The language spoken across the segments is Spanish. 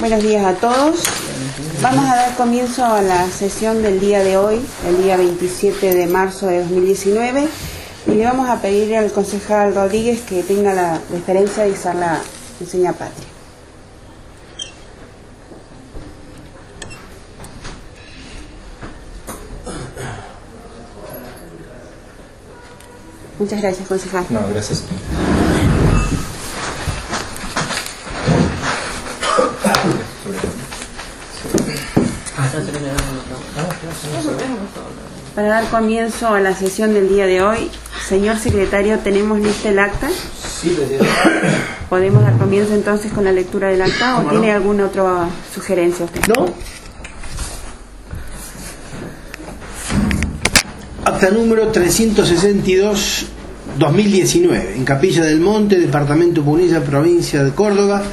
Buenos días a todos. Vamos a dar comienzo a la sesión del día de hoy, el día 27 de marzo de 2019, y le vamos a pedir al concejal Rodríguez que tenga la deferencia de izar la enseña patria. Muchas gracias, concejal. No, gracias. Para dar comienzo a la sesión del día de hoy, señor secretario, ¿tenemos lista el acta? Sí, presidente. ¿Podemos dar comienzo entonces con la lectura del acta o tiene alguna otra sugerencia usted? No. Acta número 362, 2019, en Capilla del Monte, departamento Punilla, provincia de Córdoba.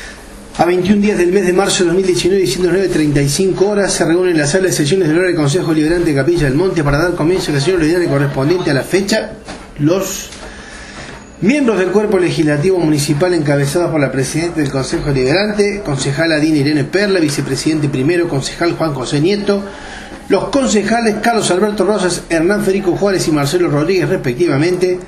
A 21 días del mes de marzo de 2019, diciendo 9:35 horas, se reúne en la sala de sesiones del órgano del Consejo Liberante de Capilla del Monte para dar comienzo a la sesión ordinaria correspondiente a la fecha. Los miembros del cuerpo legislativo municipal encabezados por la presidenta del Consejo Liberante, concejala Dina Irene Perla, vicepresidente primero, concejal Juan José Nieto, los concejales Carlos Alberto Rosas, Hernán Federico Juárez y Marcelo Rodríguez respectivamente,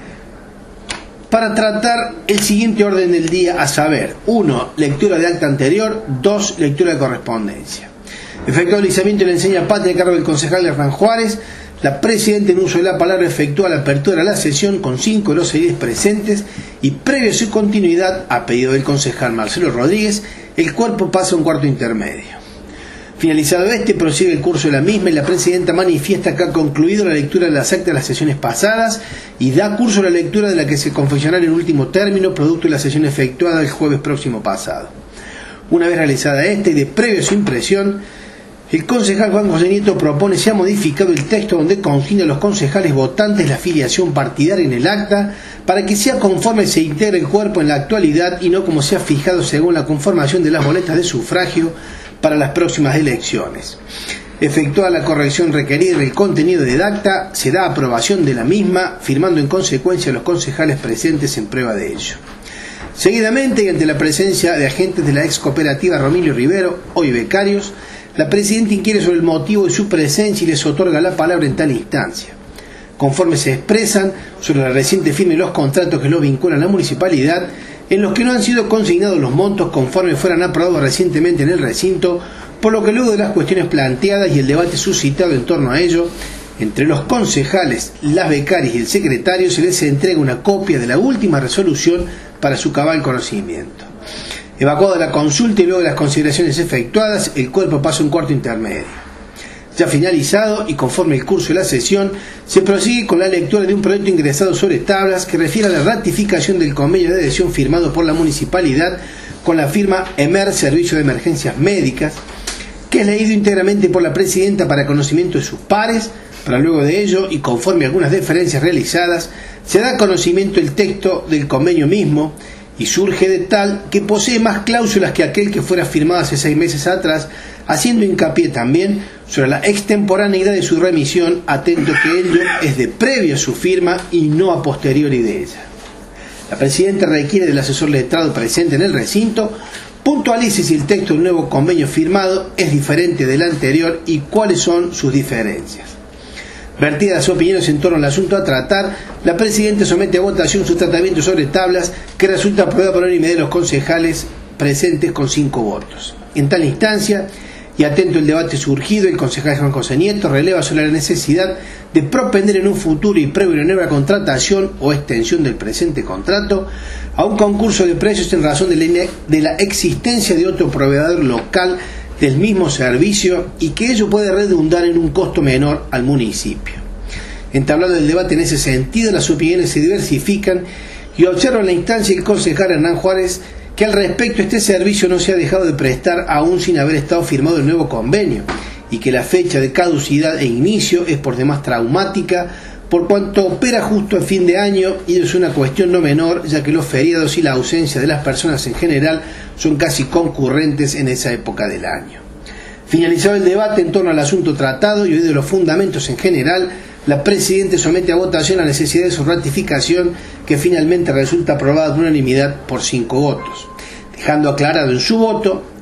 para tratar el siguiente orden del día, a saber: 1. Lectura de acta anterior. 2. Lectura de correspondencia. Efectuado el izamiento de la enseña patria a cargo del concejal Hernán Juárez, la presidenta en uso de la palabra efectúa la apertura de la sesión con 5 de los ediles presentes y previo a su continuidad, a pedido del concejal Marcelo Rodríguez, el cuerpo pasa a un cuarto intermedio. Finalizado este, prosigue el curso de la misma y la presidenta manifiesta que ha concluido la lectura de las actas de las sesiones pasadas y da curso a la lectura de la que se confeccionará en último término, producto de la sesión efectuada el jueves próximo pasado. Una vez realizada esta y de previo a su impresión, el concejal Juan José Nieto propone se ha modificado el texto donde consigna a los concejales votantes la afiliación partidaria en el acta para que sea conforme se integre el cuerpo en la actualidad y no como se ha fijado según la conformación de las boletas de sufragio para las próximas elecciones. Efectuada la corrección requerida en el contenido del acta, se da aprobación de la misma, firmando en consecuencia a los concejales presentes en prueba de ello. Seguidamente, y ante la presencia de agentes de la ex cooperativa Romilio Rivero, hoy becarios, la presidenta inquiere sobre el motivo de su presencia y les otorga la palabra en tal instancia. Conforme se expresan sobre la reciente firma de los contratos que los vinculan a la municipalidad, en los que no han sido consignados los montos conforme fueran aprobados recientemente en el recinto, por lo que luego de las cuestiones planteadas y el debate suscitado en torno a ello, entre los concejales, las becarias y el secretario se les entrega una copia de la última resolución para su cabal conocimiento. Evacuada la consulta y luego de las consideraciones efectuadas, el cuerpo pasa a un cuarto intermedio. Ya finalizado y conforme el curso de la sesión, se prosigue con la lectura de un proyecto ingresado sobre tablas que refiere a la ratificación del convenio de adhesión firmado por la municipalidad con la firma EMER Servicio de Emergencias Médicas, que es leído íntegramente por la presidenta para conocimiento de sus pares. Para luego de ello, y conforme a algunas deferencias realizadas, se da conocimiento el texto del convenio mismo, y surge de tal que posee más cláusulas que aquel que fuera firmado hace 6 meses atrás, haciendo hincapié también sobre la extemporaneidad de su remisión, atento que ello es de previo a su firma y no a posteriori de ella. La presidenta requiere del asesor letrado presente en el recinto puntualice si el texto del nuevo convenio firmado es diferente del anterior y cuáles son sus diferencias. Vertidas opiniones en torno al asunto a tratar, la presidenta somete a votación su tratamiento sobre tablas, que resulta aprobada por unanimidad de los concejales presentes con 5 votos. En tal instancia, y atento al debate surgido, el concejal Juan José Nieto releva sobre la necesidad de propender en un futuro y previo a una nueva contratación o extensión del presente contrato a un concurso de precios en razón de la existencia de otro proveedor local del mismo servicio y que ello puede redundar en un costo menor al municipio. Entablado el debate en ese sentido, las opiniones se diversifican y observa en la instancia el concejal Hernán Juárez que al respecto este servicio no se ha dejado de prestar aún sin haber estado firmado el nuevo convenio y que la fecha de caducidad e inicio es por demás traumática por cuanto opera justo a fin de año y es una cuestión no menor ya que los feriados y la ausencia de las personas en general son casi concurrentes en esa época del año. Finalizado el debate en torno al asunto tratado y oído los fundamentos en general, la presidenta somete a votación la necesidad de su ratificación, que finalmente resulta aprobada por unanimidad por 5 votos, dejando aclarado en su voto que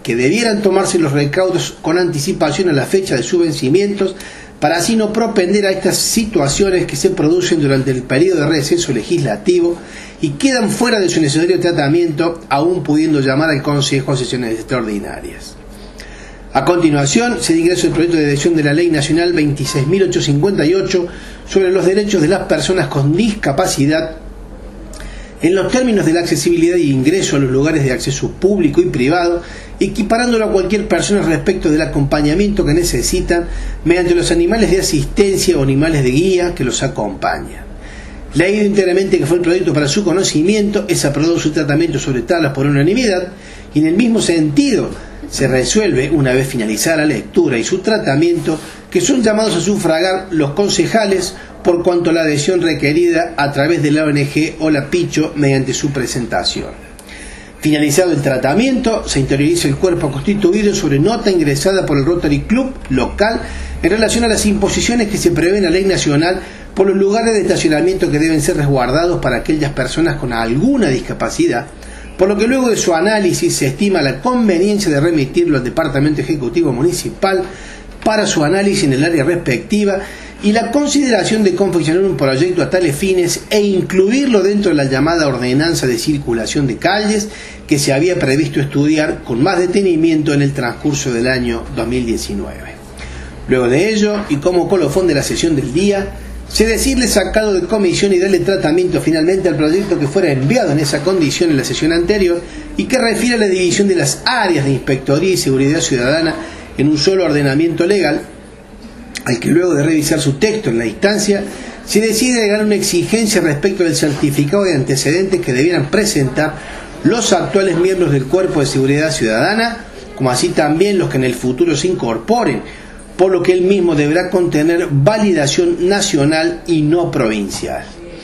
que debieran tomarse los recaudos con anticipación a la fecha de sus vencimientos, para así no propender a estas situaciones que se producen durante el periodo de receso legislativo y quedan fuera de su necesario tratamiento, aún pudiendo llamar al Consejo a sesiones extraordinarias. A continuación, se da ingreso el proyecto de edición de la Ley Nacional 26.858 sobre los derechos de las personas con discapacidad en los términos de la accesibilidad y ingreso a los lugares de acceso público y privado, equiparándolo a cualquier persona respecto del acompañamiento que necesitan mediante los animales de asistencia o animales de guía que los acompañan. Leído íntegramente que fue el proyecto para su conocimiento, es aprobado su tratamiento sobre tablas por unanimidad y en el mismo sentido se resuelve, una vez finalizada la lectura y su tratamiento, que son llamados a sufragar los concejales por cuanto a la adhesión requerida a través de la ONG o la Picho mediante su presentación. Finalizado el tratamiento, se interioriza el cuerpo constituido sobre nota ingresada por el Rotary Club local en relación a las imposiciones que se prevén en la ley nacional por los lugares de estacionamiento que deben ser resguardados para aquellas personas con alguna discapacidad, por lo que luego de su análisis se estima la conveniencia de remitirlo al Departamento Ejecutivo Municipal para su análisis en el área respectiva y la consideración de confeccionar un proyecto a tales fines e incluirlo dentro de la llamada ordenanza de circulación de calles que se había previsto estudiar con más detenimiento en el transcurso del año 2019. Luego de ello, y como colofón de la sesión del día, se decirle sacado de comisión y darle tratamiento finalmente al proyecto que fuera enviado en esa condición en la sesión anterior y que refiere a la división de las áreas de Inspectoría y Seguridad Ciudadana en un solo ordenamiento legal, al que luego de revisar su texto en la instancia, se decide agregar una exigencia respecto del certificado de antecedentes que debieran presentar los actuales miembros del Cuerpo de Seguridad Ciudadana, como así también los que en el futuro se incorporen, por lo que él mismo deberá contener validación nacional y no provincial.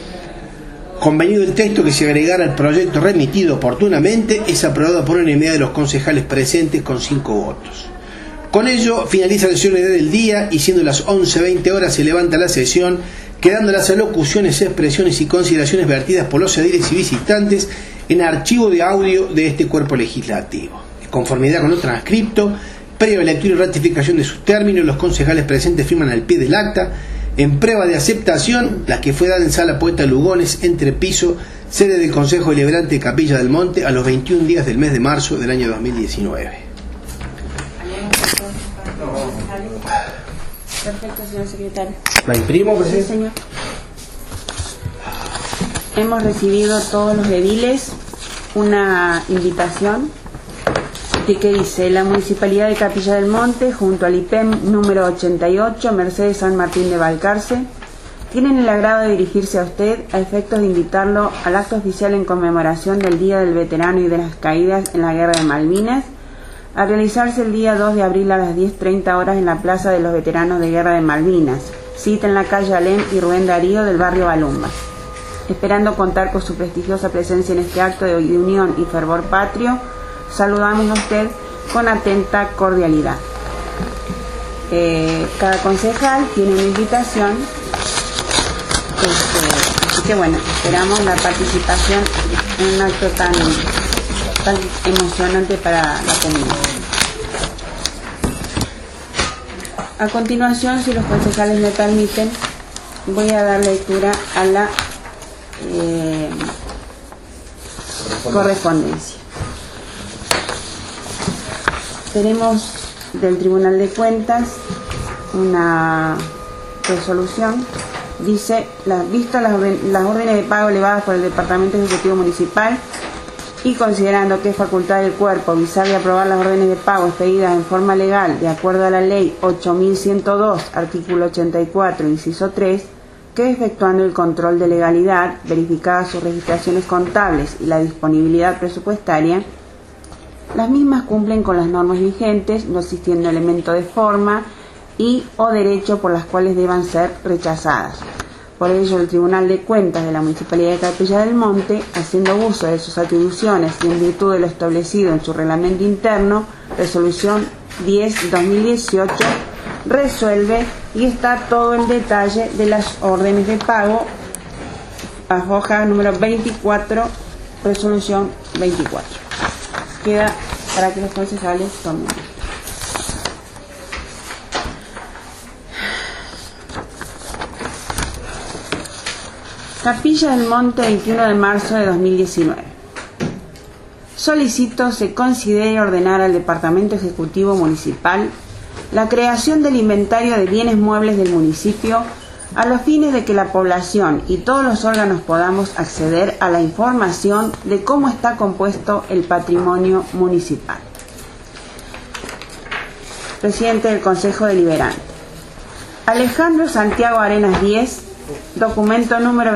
Convenido el texto que se agregara al proyecto remitido oportunamente, es aprobado por unanimidad de los concejales presentes con 5 votos. Con ello finaliza la sesión del día y siendo las 11:20 horas se levanta la sesión, quedando las alocuciones, expresiones y consideraciones vertidas por los ediles y visitantes en archivo de audio de este cuerpo legislativo. En conformidad con lo transcripto, previa lectura y ratificación de sus términos, los concejales presentes firman al pie del acta, en prueba de aceptación, la que fue dada en Sala Poeta Lugones, Entrepiso, sede del Consejo Deliberante de Capilla del Monte, a los 21 días del mes de marzo del año 2019. Perfecto, señor secretario. ¿La imprimo, presidente? Sí, señor. Hemos recibido todos los ediles una invitación que dice: la Municipalidad de Capilla del Monte, junto al IPEM número 88, Mercedes San Martín de Balcarce, tienen el agrado de dirigirse a usted a efectos de invitarlo al acto oficial en conmemoración del Día del Veterano y de las Caídas en la Guerra de Malvinas, a realizarse el día 2 de abril a las 10:30 horas en la Plaza de los Veteranos de Guerra de Malvinas, cita en la calle Alem y Rubén Darío del barrio Balumba. Esperando contar con su prestigiosa presencia en este acto de unión y fervor patrio, saludamos a usted con atenta cordialidad. Cada concejal tiene una invitación, así que bueno, esperamos la participación en un acto tan emocionante para la comunidad. A continuación, si los concejales me permiten, voy a dar lectura a la correspondencia. Tenemos del Tribunal de Cuentas una resolución. Dice: visto las órdenes de pago elevadas por el Departamento Ejecutivo Municipal y considerando que es facultad del cuerpo visar y aprobar las órdenes de pago expedidas en forma legal de acuerdo a la Ley 8.102, artículo 84, inciso 3, que efectuando el control de legalidad, verificadas sus registraciones contables y la disponibilidad presupuestaria, las mismas cumplen con las normas vigentes, no existiendo elemento de forma y o derecho por las cuales deban ser rechazadas. Por ello, el Tribunal de Cuentas de la Municipalidad de Capilla del Monte, haciendo uso de sus atribuciones y en virtud de lo establecido en su reglamento interno, resolución 10/2018, resuelve y está todo el detalle de las órdenes de pago a hoja número 24, resolución 24. Queda para que los concejales tomen. Capilla del Monte, 21 de marzo de 2019. Solicito se considere ordenar al Departamento Ejecutivo Municipal la creación del inventario de bienes muebles del municipio a los fines de que la población y todos los órganos podamos acceder a la información de cómo está compuesto el patrimonio municipal. Presidente del Consejo Deliberante. Alejandro Santiago Arenas 10, documento número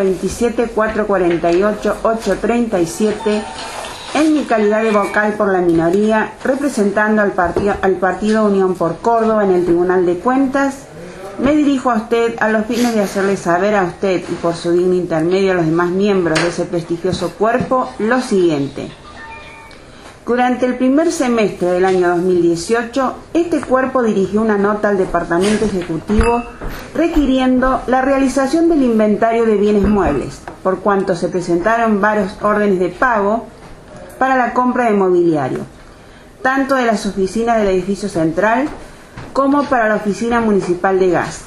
27.448.837, en mi calidad de vocal por la minoría, representando al partido Unión por Córdoba en el Tribunal de Cuentas, me dirijo a usted a los fines de hacerle saber a usted y por su digno intermedio a los demás miembros de ese prestigioso cuerpo lo siguiente. Durante el primer semestre del año 2018, este cuerpo dirigió una nota al Departamento Ejecutivo requiriendo la realización del inventario de bienes muebles, por cuanto se presentaron varios órdenes de pago para la compra de mobiliario, tanto de las oficinas del edificio central como para la oficina municipal de gas.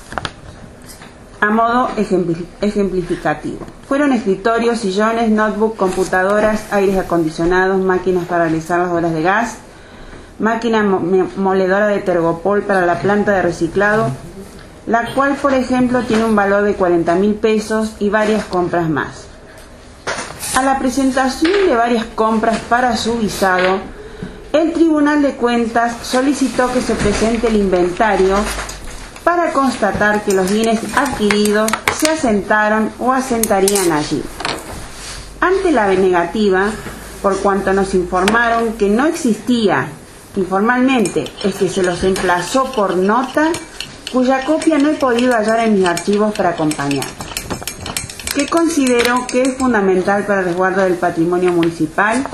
A modo ejemplificativo, fueron escritorios, sillones, notebook, computadoras, aires acondicionados, máquinas para realizar las horas de gas, máquina moledora de Tergopol para la planta de reciclado, la cual, por ejemplo, tiene un valor de 40.000 pesos y varias compras más. A la presentación de varias compras para su visado, el Tribunal de Cuentas solicitó que se presente el inventario para constatar que los bienes adquiridos se asentaron o asentarían allí. Ante la negativa, por cuanto nos informaron que no existía informalmente, es que se los emplazó por nota, cuya copia no he podido hallar en mis archivos para acompañar, que considero que es fundamental para el resguardo del patrimonio municipal,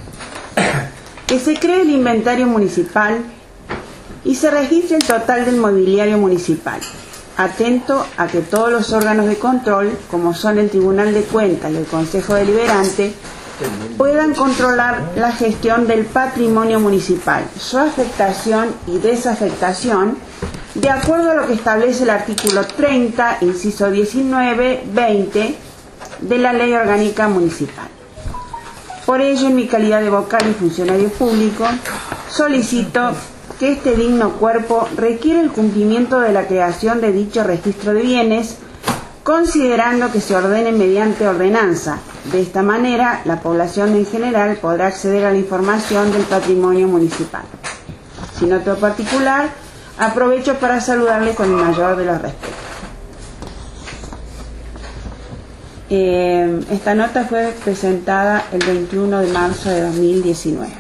que se cree el inventario municipal y se registre el total del mobiliario municipal, atento a que todos los órganos de control, como son el Tribunal de Cuentas y el Consejo Deliberante, puedan controlar la gestión del patrimonio municipal, su afectación y desafectación, de acuerdo a lo que establece el artículo 30, inciso 19, 20 de la Ley Orgánica Municipal. Por ello, en mi calidad de vocal y funcionario público, solicito que este digno cuerpo requiere el cumplimiento de la creación de dicho registro de bienes, considerando que se ordene mediante ordenanza. De esta manera, la población en general podrá acceder a la información del patrimonio municipal. Sin otro particular, aprovecho para saludarle con el mayor de los respetos. Esta nota fue presentada el 21 de marzo de 2019.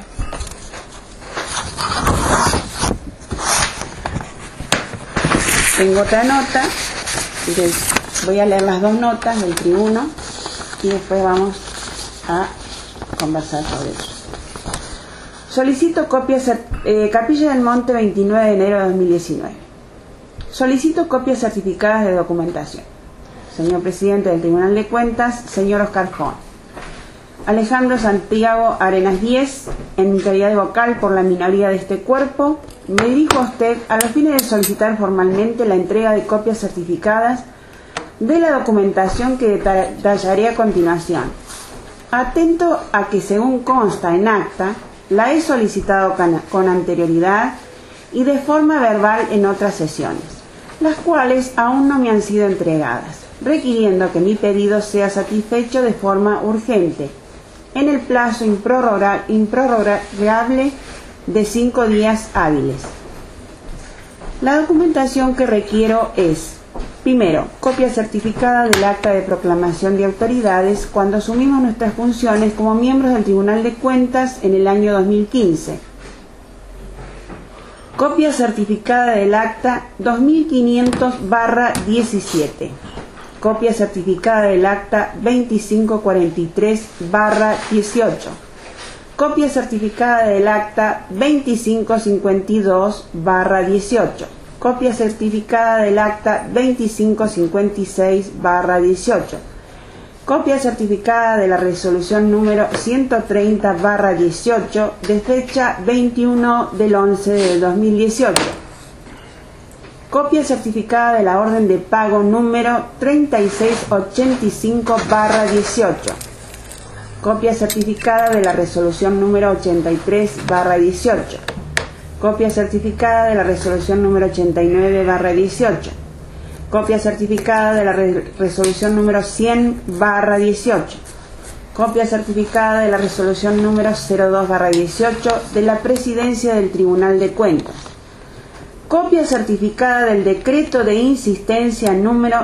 Tengo otra nota, voy a leer las dos notas del tribuno y después vamos a conversar sobre eso. Solicito copias, Capilla del Monte, 29 de enero de 2019. Solicito copias certificadas de documentación. Señor Presidente del Tribunal de Cuentas, señor Oscar Fon. Alejandro Santiago Arenas 10, en mi calidad de vocal por la minoría de este cuerpo, me dirijo a usted a los fines de solicitar formalmente la entrega de copias certificadas de la documentación que detallaré a continuación. Atento a que, según consta en acta, la he solicitado con anterioridad y de forma verbal en otras sesiones, las cuales aún no me han sido entregadas, requiriendo que mi pedido sea satisfecho de forma urgente, en el plazo improrrogable de 5 días hábiles. La documentación que requiero es: primero, copia certificada del acta de proclamación de autoridades cuando asumimos nuestras funciones como miembros del Tribunal de Cuentas en el año 2015. Copia certificada del acta 2500/17. Copia certificada del acta 2543/18. Copia certificada del acta 2552/18. Copia certificada del acta 2556/18. Copia certificada de la resolución número 130/18 de fecha 21 del 11 del 2018. Copia certificada de la orden de pago número 3685/18. Copia certificada de la resolución número 83/18. Copia certificada de la resolución número 89/18. Copia certificada de la resolución número 100/18. Copia certificada de la resolución número 02/18 de la Presidencia del Tribunal de Cuentas. Copia certificada del decreto de insistencia número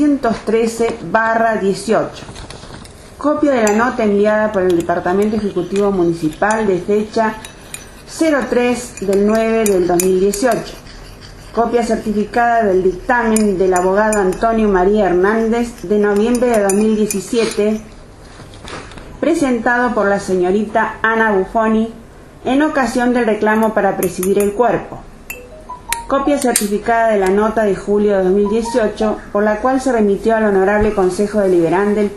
213/18. Copia de la nota enviada por el Departamento Ejecutivo Municipal de fecha 03/9 del 2018. Copia certificada del dictamen del abogado Antonio María Hernández de noviembre de 2017, presentado por la señorita Ana Buffoni en ocasión del reclamo para presidir el cuerpo. Copia certificada de la nota de julio de 2018, por la cual se remitió al Honorable Consejo Deliberante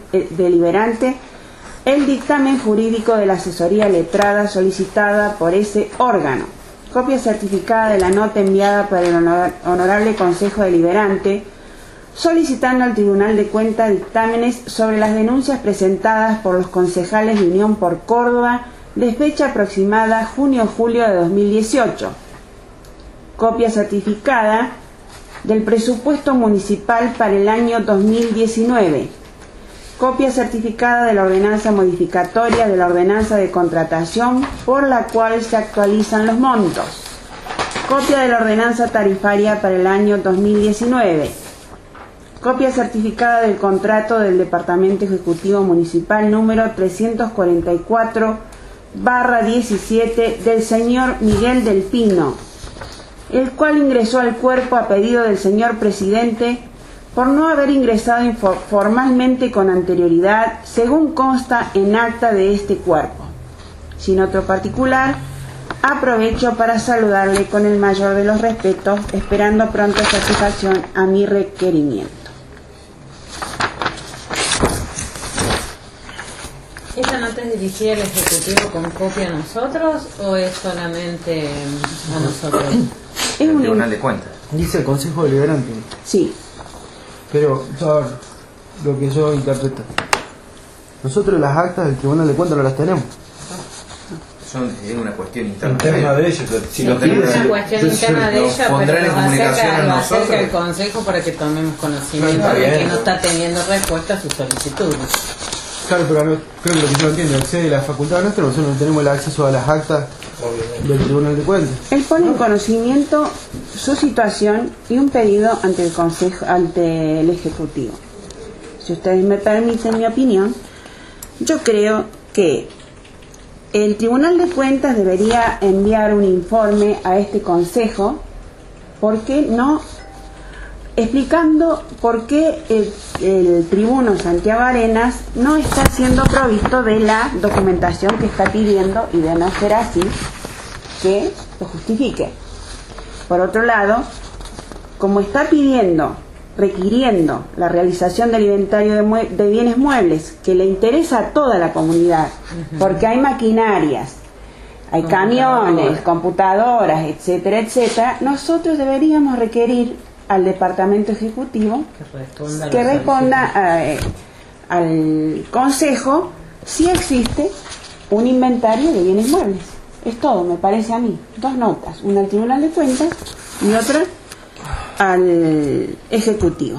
el dictamen jurídico de la asesoría letrada solicitada por ese órgano. Copia certificada de la nota enviada por el Honorable Consejo Deliberante, solicitando al Tribunal de Cuentas dictámenes sobre las denuncias presentadas por los concejales de Unión por Córdoba de fecha aproximada junio-julio de 2018. Copia certificada del presupuesto municipal para el año 2019. Copia certificada de la ordenanza modificatoria de la ordenanza de contratación por la cual se actualizan los montos. Copia de la ordenanza tarifaria para el año 2019. Copia certificada del contrato del Departamento Ejecutivo Municipal número 344/17 del señor Miguel del Pino, el cual ingresó al cuerpo a pedido del señor presidente por no haber ingresado formalmente con anterioridad, según consta en acta de este cuerpo. Sin otro particular, aprovecho para saludarle con el mayor de los respetos, esperando pronta satisfacción a mi requerimiento. ¿Esta nota es dirigida al Ejecutivo con copia a nosotros o es solamente a nosotros? Es un Tribunal de Cuentas. Dice el Consejo Deliberante. Sí. Pero, lo que yo interpreto. Nosotros las actas del Tribunal de Cuentas no las tenemos. Es una cuestión interna de ellos. Si lo Es tenemos, una cuestión interna de ella, pondrán pero en comunicación a lo acerca nosotros. el Consejo para que tomemos conocimiento Está de bien. que no está teniendo respuesta a sus solicitudes. Claro, pero creo que lo que yo entiendo, excede la facultad nuestra, nosotros no tenemos el acceso a las actas del Tribunal de Cuentas. Él pone en conocimiento su situación y un pedido ante el Consejo, ante el Ejecutivo. Si ustedes me permiten mi opinión, yo creo que el Tribunal de Cuentas debería enviar un informe a este Consejo, ¿por qué no? Explicando por qué el tribuno Santiago Arenas no está siendo provisto de la documentación que está pidiendo, y de no ser así, que lo justifique. Por otro lado, como está requiriendo la realización del inventario de bienes muebles, que le interesa a toda la comunidad, porque hay maquinarias, hay camiones, computadoras, etcétera, etcétera, nosotros deberíamos requerir al Departamento Ejecutivo que responda al Consejo si existe un inventario de bienes muebles. Es todo, me parece a mí. Dos notas, una al Tribunal de Cuentas y otra al Ejecutivo.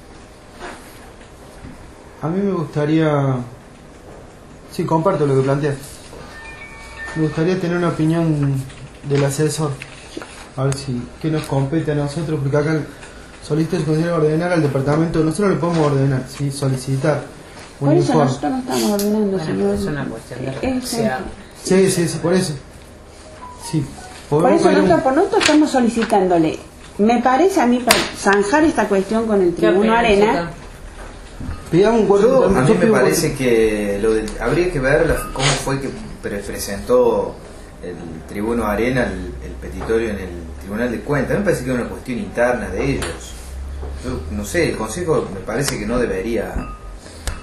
A mí me gustaría, sí, comparto lo que planteas. Me gustaría tener una opinión del asesor, a ver si qué nos compete a nosotros, porque acá el solicitor se considera ordenar al departamento. Nosotros le podemos ordenar, sí, solicitar un Por eso informe. nosotros no estamos ordenando, Bueno, señor. es una cuestión de Es- responsabilidad. Sí, por eso. Sí, Por podemos eso pedir un- nosotros estamos solicitándole. Me parece a mí, para zanjar esta cuestión con el ¿Qué Tribuno opinan, Arena, chicos? pidamos un cuerpo. a mí yo me pido un parece que habría que ver cómo fue que presentó el Tribuno Arena el petitorio en el Tribunal de Cuentas. Me parece que es una cuestión interna de ellos. Yo no sé, el Consejo me parece que no debería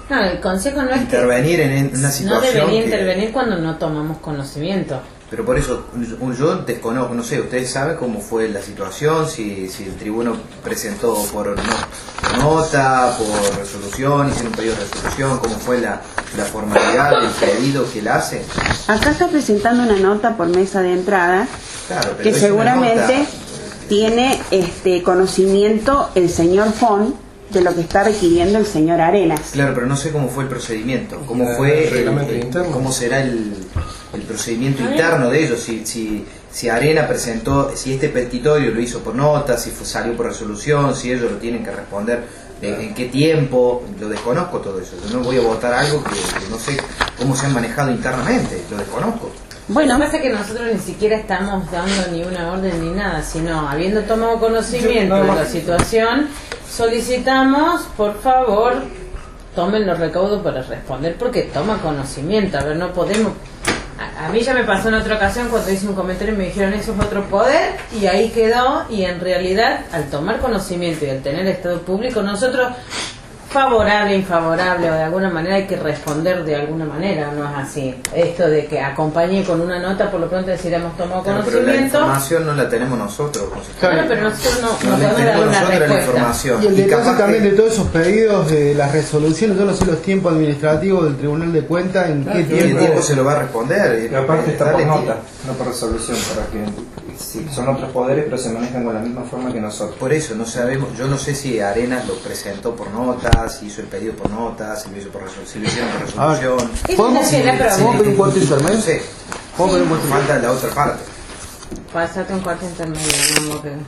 No, el consejo no es intervenir en una situación. No debería que, intervenir cuando no tomamos conocimiento. Pero por eso yo desconozco, no sé, ustedes saben cómo fue la situación, si el tribuno presentó por nota, por resolución, hicieron un pedido de resolución, cómo fue la formalidad del pedido que él hace. Acá está presentando una nota por mesa de entrada, claro, pero que seguramente nota... tiene conocimiento el señor Fon de lo que está requiriendo el señor Arenas. Claro, pero no sé cómo fue el procedimiento, cómo fue cómo será el procedimiento interno de ellos, si Arena presentó, si este petitorio lo hizo por nota, si salió por resolución, si ellos lo tienen que responder, en qué tiempo, lo desconozco todo eso. Yo no voy a votar algo que no sé cómo se han manejado internamente, lo desconozco. Bueno, lo que pasa es que nosotros ni siquiera estamos dando ni una orden ni nada, sino habiendo tomado conocimiento de la situación, solicitamos, por favor, tomen los recaudos para responder, porque toma conocimiento. A ver, no podemos... A mí ya me pasó en otra ocasión cuando hice un comentario y me dijeron eso es otro poder, y ahí quedó, y en realidad, al tomar conocimiento y al tener estado público, nosotros... favorable, infavorable o de alguna manera hay que responder de alguna manera, no es así. Esto de que acompañe con una nota, por lo pronto decir hemos tomado conocimiento. Pero la información no la tenemos nosotros. Claro, pero nosotros no podemos dar una nosotros respuesta. La información. Y el detalle también de todos esos pedidos de las resoluciones, yo no sé los tiempos administrativos del Tribunal de Cuentas, en qué tiempo se lo va a responder. Y aparte está por nota, no por resolución, para que sí, son otros poderes pero se manejan con la misma forma que nosotros. Por eso no sabemos, yo no sé si Arenas lo presentó por nota, si hizo el pedido por nota, si lo hizo por resolución, si lo hicieron por resolución. ¿Podemos pedir un cuarto intermedio? No sé. Falta la otra parte. Pásate un cuarto intermedio, vamos que...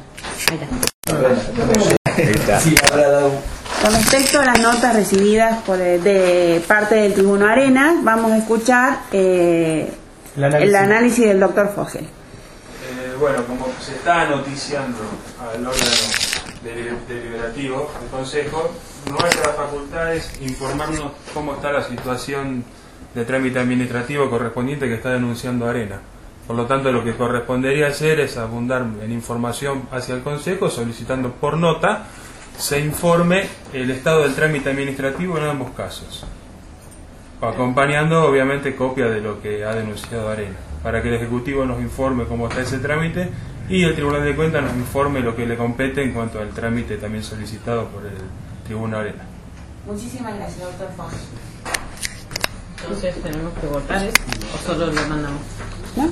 Ahí está. Sí, habrá dado. Con respecto a las notas recibidas de parte del Tribuno Arenas, vamos a escuchar el análisis del doctor Fogel. Bueno, como se está noticiando al órgano deliberativo del Consejo, nuestra facultad es informarnos cómo está la situación de trámite administrativo correspondiente que está denunciando Arena. Por lo tanto, lo que correspondería hacer es abundar en información hacia el Consejo, solicitando por nota se informe el estado del trámite administrativo en ambos casos, acompañando obviamente copia de lo que ha denunciado Arena, para que el Ejecutivo nos informe cómo está ese trámite y el Tribunal de Cuentas nos informe lo que le compete en cuanto al trámite también solicitado por el Tribunal Arena. Muchísimas gracias, doctor Fons. Entonces, ¿tenemos que votar o solo lo mandamos? ¿No?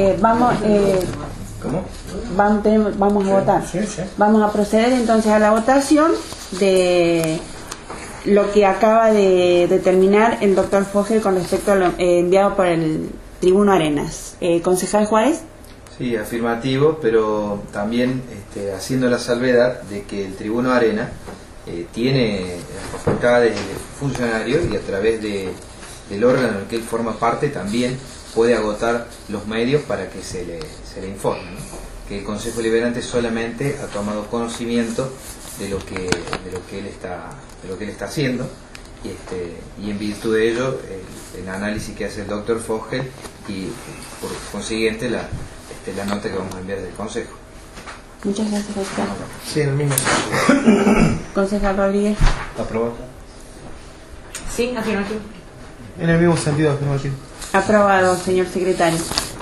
¿Cómo? Vamos a votar. Sí. Vamos a proceder entonces a la votación de lo que acaba de determinar el doctor Fogel con respecto a lo enviado por el Tribuno Arenas. Concejal Juárez. Sí, afirmativo, pero también haciendo la salvedad de que el Tribuno Arena tiene las facultades de funcionario y a través del órgano en el que él forma parte también puede agotar los medios para que se le informe, ¿no? Que el Consejo Deliberante solamente ha tomado conocimiento de lo que él está haciendo y en virtud de ello el análisis que hace el doctor Fogel y por consiguiente la nota que vamos a enviar del Consejo. Muchas gracias, doctor. Sí, en el mismo. Concejal Rodríguez. ¿Aprobado? Sí, afirmativo. En el mismo sentido, afirmativo. Aprobado, señor secretario.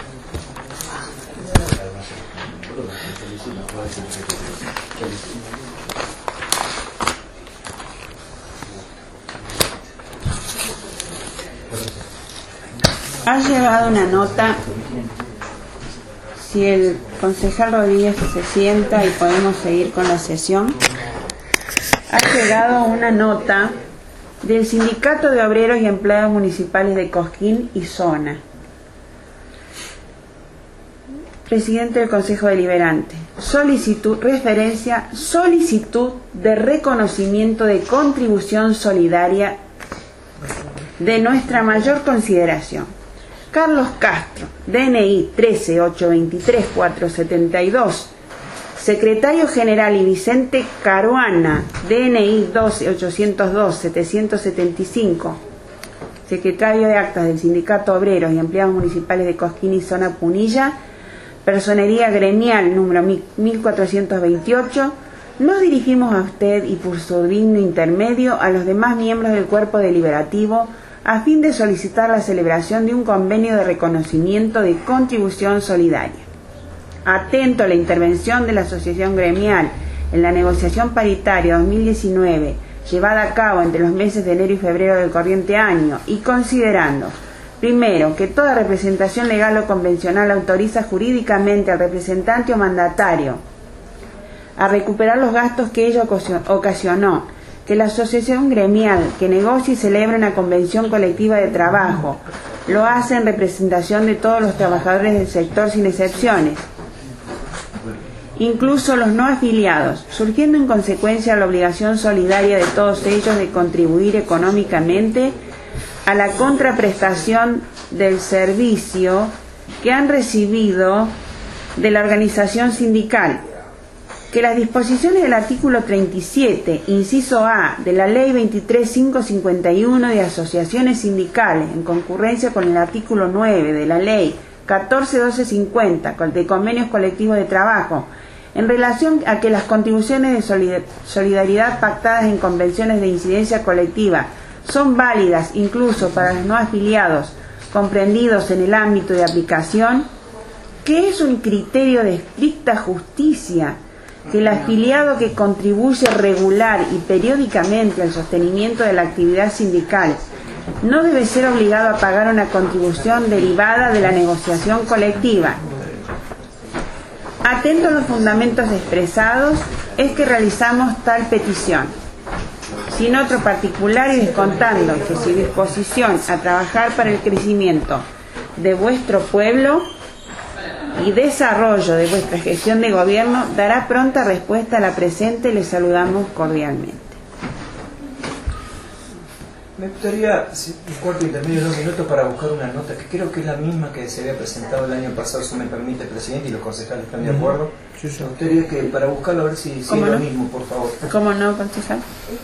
Ha llegado una nota, si el concejal Rodríguez se sienta y podemos seguir con la sesión. Ha llegado una nota del Sindicato de Obreros y Empleados Municipales de Cosquín y Zona. Presidente del Consejo Deliberante. Solicitud de reconocimiento de contribución solidaria de nuestra mayor consideración. Carlos Castro, DNI 13823472, Secretario General, y Vicente Caruana, DNI 12802-775, Secretario de Actas del Sindicato Obreros y Empleados Municipales de Cosquín y Zona Punilla, Personería Gremial número 1428, Nos dirigimos a usted y por su digno intermedio a los demás miembros del cuerpo deliberativo a fin de solicitar la celebración de un convenio de reconocimiento de contribución solidaria. Atento a la intervención de la Asociación Gremial en la negociación paritaria 2019 llevada a cabo entre los meses de enero y febrero del corriente año y considerando, primero, que toda representación legal o convencional autoriza jurídicamente al representante o mandatario a recuperar los gastos que ello ocasionó, que la asociación gremial que negocie y celebra una convención colectiva de trabajo lo hace en representación de todos los trabajadores del sector sin excepciones, incluso los no afiliados, surgiendo en consecuencia la obligación solidaria de todos ellos de contribuir económicamente a la contraprestación del servicio que han recibido de la organización sindical, que las disposiciones del artículo 37, inciso A, de la Ley 23.551 de asociaciones sindicales, en concurrencia con el artículo 9 de la Ley 14.1250 de convenios colectivos de trabajo, en relación a que las contribuciones de solidaridad pactadas en convenciones de incidencia colectiva son válidas incluso para los no afiliados comprendidos en el ámbito de aplicación, que es un criterio de estricta justicia que el afiliado que contribuye regular y periódicamente al sostenimiento de la actividad sindical no debe ser obligado a pagar una contribución derivada de la negociación colectiva. Atento a los fundamentos expresados, es que realizamos tal petición. Sin otro particular y descontando que su disposición a trabajar para el crecimiento de vuestro pueblo y desarrollo de vuestra gestión de gobierno dará pronta respuesta a la presente. Les saludamos cordialmente. Me gustaría un cuarto intermedio de 2 minutos para buscar una nota que creo que es la misma que se había presentado el año pasado, si me permite, presidente, y los concejales están de acuerdo. Me gustaría que para buscarlo a ver si es lo mismo, por favor. ¿Cómo no, concejal?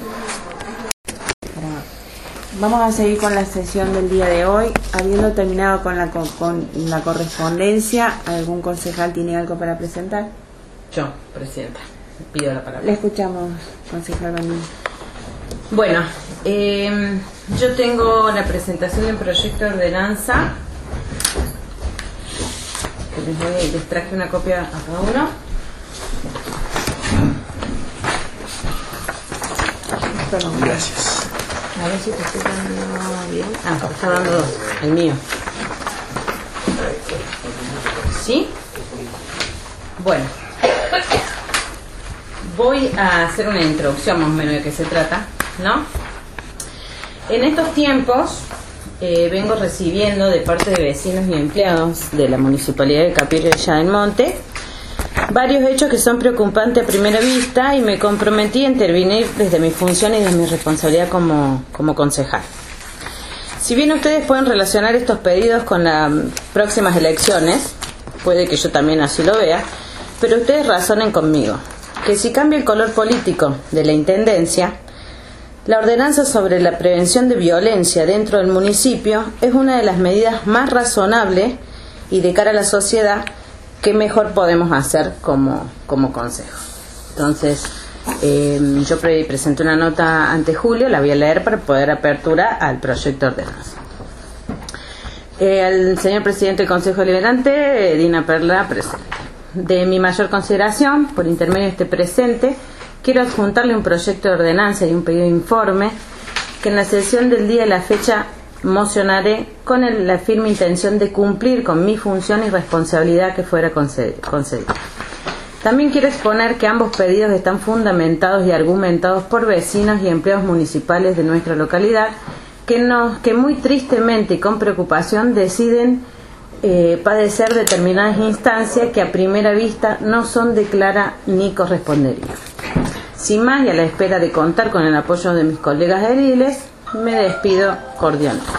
Vamos a seguir con la sesión del día de hoy. Habiendo terminado con la correspondencia, ¿algún concejal tiene algo para presentar? Yo, presidenta, pido la palabra. Le escuchamos, concejal Vanini. Bueno, yo tengo la presentación del proyecto de ordenanza. Les traje una copia a cada uno. Gracias. A ver si te estoy dando bien. Ah, te está dando 2, el mío. ¿Sí? Bueno. Voy a hacer una introducción más o menos de qué se trata, ¿no? En estos tiempos vengo recibiendo de parte de vecinos y empleados de la Municipalidad de Capilla del Monte varios hechos que son preocupantes a primera vista y me comprometí a intervenir desde mi función y desde mi responsabilidad como concejal. Si bien ustedes pueden relacionar estos pedidos con las próximas elecciones, puede que yo también así lo vea, pero ustedes razonen conmigo, que si cambia el color político de la Intendencia, la ordenanza sobre la prevención de violencia dentro del municipio es una de las medidas más razonables y de cara a la sociedad que mejor podemos hacer como consejo. Entonces, yo presenté una nota ante Julio, la voy a leer para poder apertura al proyecto de ordenanza. Al señor presidente del Consejo Deliberante, Dina Perla, presente. De mi mayor consideración, por intermedio de este presente, quiero adjuntarle un proyecto de ordenanza y un pedido de informe que en la sesión del día de la fecha mocionaré con la firme intención de cumplir con mi función y responsabilidad que fuera concedida. También quiero exponer que ambos pedidos están fundamentados y argumentados por vecinos y empleados municipales de nuestra localidad que muy tristemente y con preocupación deciden padecer determinadas instancias que a primera vista no son de clara ni correspondería. Sin más, y a la espera de contar con el apoyo de mis colegas ediles, me despido cordialmente.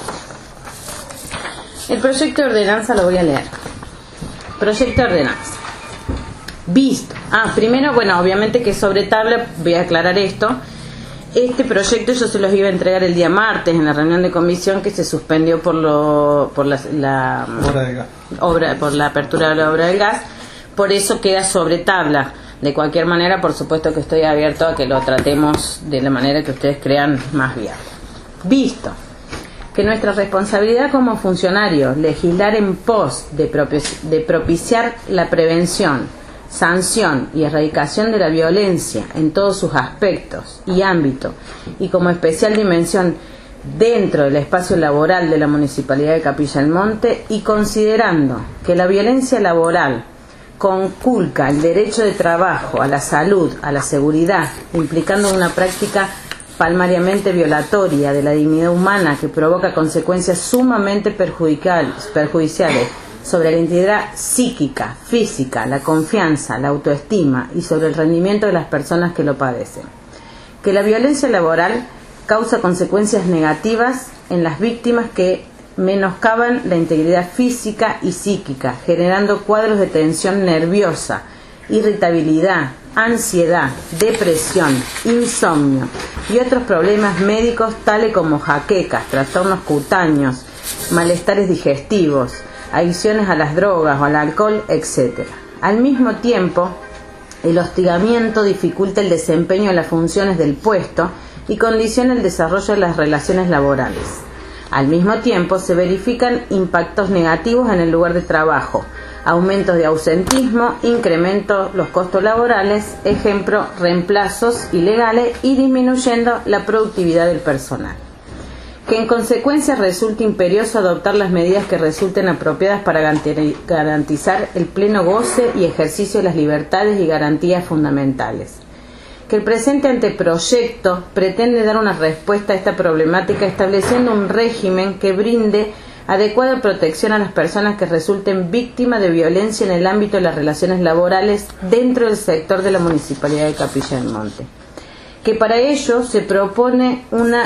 El proyecto de ordenanza lo voy a leer. Proyecto de ordenanza. Visto. Primero, bueno, obviamente que sobre tabla, voy a aclarar esto. Este proyecto yo se los iba a entregar el día martes en la reunión de comisión que se suspendió por la apertura de la obra del gas. Por eso queda sobre tabla. De cualquier manera, por supuesto que estoy abierto a que lo tratemos de la manera que ustedes crean más viable. Visto que nuestra responsabilidad como funcionarios legislar en pos de propiciar la prevención, sanción y erradicación de la violencia en todos sus aspectos y ámbitos, y como especial dimensión dentro del espacio laboral de la Municipalidad de Capilla del Monte, y considerando que la violencia laboral conculca el derecho de trabajo a la salud, a la seguridad, implicando una práctica palmariamente violatoria de la dignidad humana que provoca consecuencias sumamente perjudiciales sobre la integridad psíquica, física, la confianza, la autoestima y sobre el rendimiento de las personas que lo padecen. Que la violencia laboral causa consecuencias negativas en las víctimas que menoscaban la integridad física y psíquica, generando cuadros de tensión nerviosa, irritabilidad, ansiedad, depresión, insomnio y otros problemas médicos tales como jaquecas, trastornos cutáneos, malestares digestivos, adicciones a las drogas o al alcohol, etc. Al mismo tiempo, el hostigamiento dificulta el desempeño de las funciones del puesto y condiciona el desarrollo de las relaciones laborales. Al mismo tiempo, se verifican impactos negativos en el lugar de trabajo, aumentos de ausentismo, incremento los costos laborales, ejemplo, reemplazos ilegales y disminuyendo la productividad del personal. Que en consecuencia resulte imperioso adoptar las medidas que resulten apropiadas para garantizar el pleno goce y ejercicio de las libertades y garantías fundamentales. Que el presente anteproyecto pretende dar una respuesta a esta problemática estableciendo un régimen que brinde adecuada protección a las personas que resulten víctimas de violencia en el ámbito de las relaciones laborales dentro del sector de la Municipalidad de Capilla del Monte. Que para ello se propone una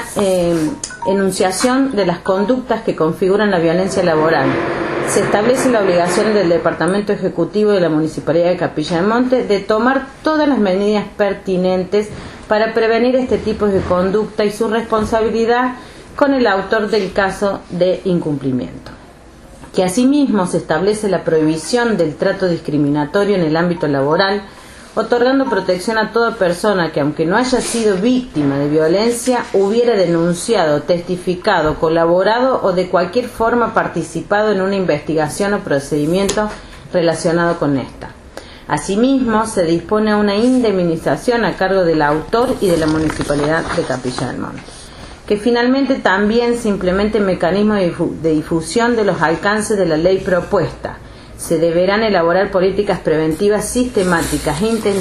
enunciación de las conductas que configuran la violencia laboral. Se establece la obligación del Departamento Ejecutivo de la Municipalidad de Capilla del Monte de tomar todas las medidas pertinentes para prevenir este tipo de conducta y su responsabilidad con el autor del caso de incumplimiento. Que asimismo se establece la prohibición del trato discriminatorio en el ámbito laboral, otorgando protección a toda persona que, aunque no haya sido víctima de violencia, hubiera denunciado, testificado, colaborado o de cualquier forma participado en una investigación o procedimiento relacionado con esta. Asimismo, se dispone una indemnización a cargo del autor y de la Municipalidad de Capilla del Monte. Que finalmente también se implementen mecanismos de difusión de los alcances de la ley propuesta. Se deberán elaborar políticas preventivas sistemáticas,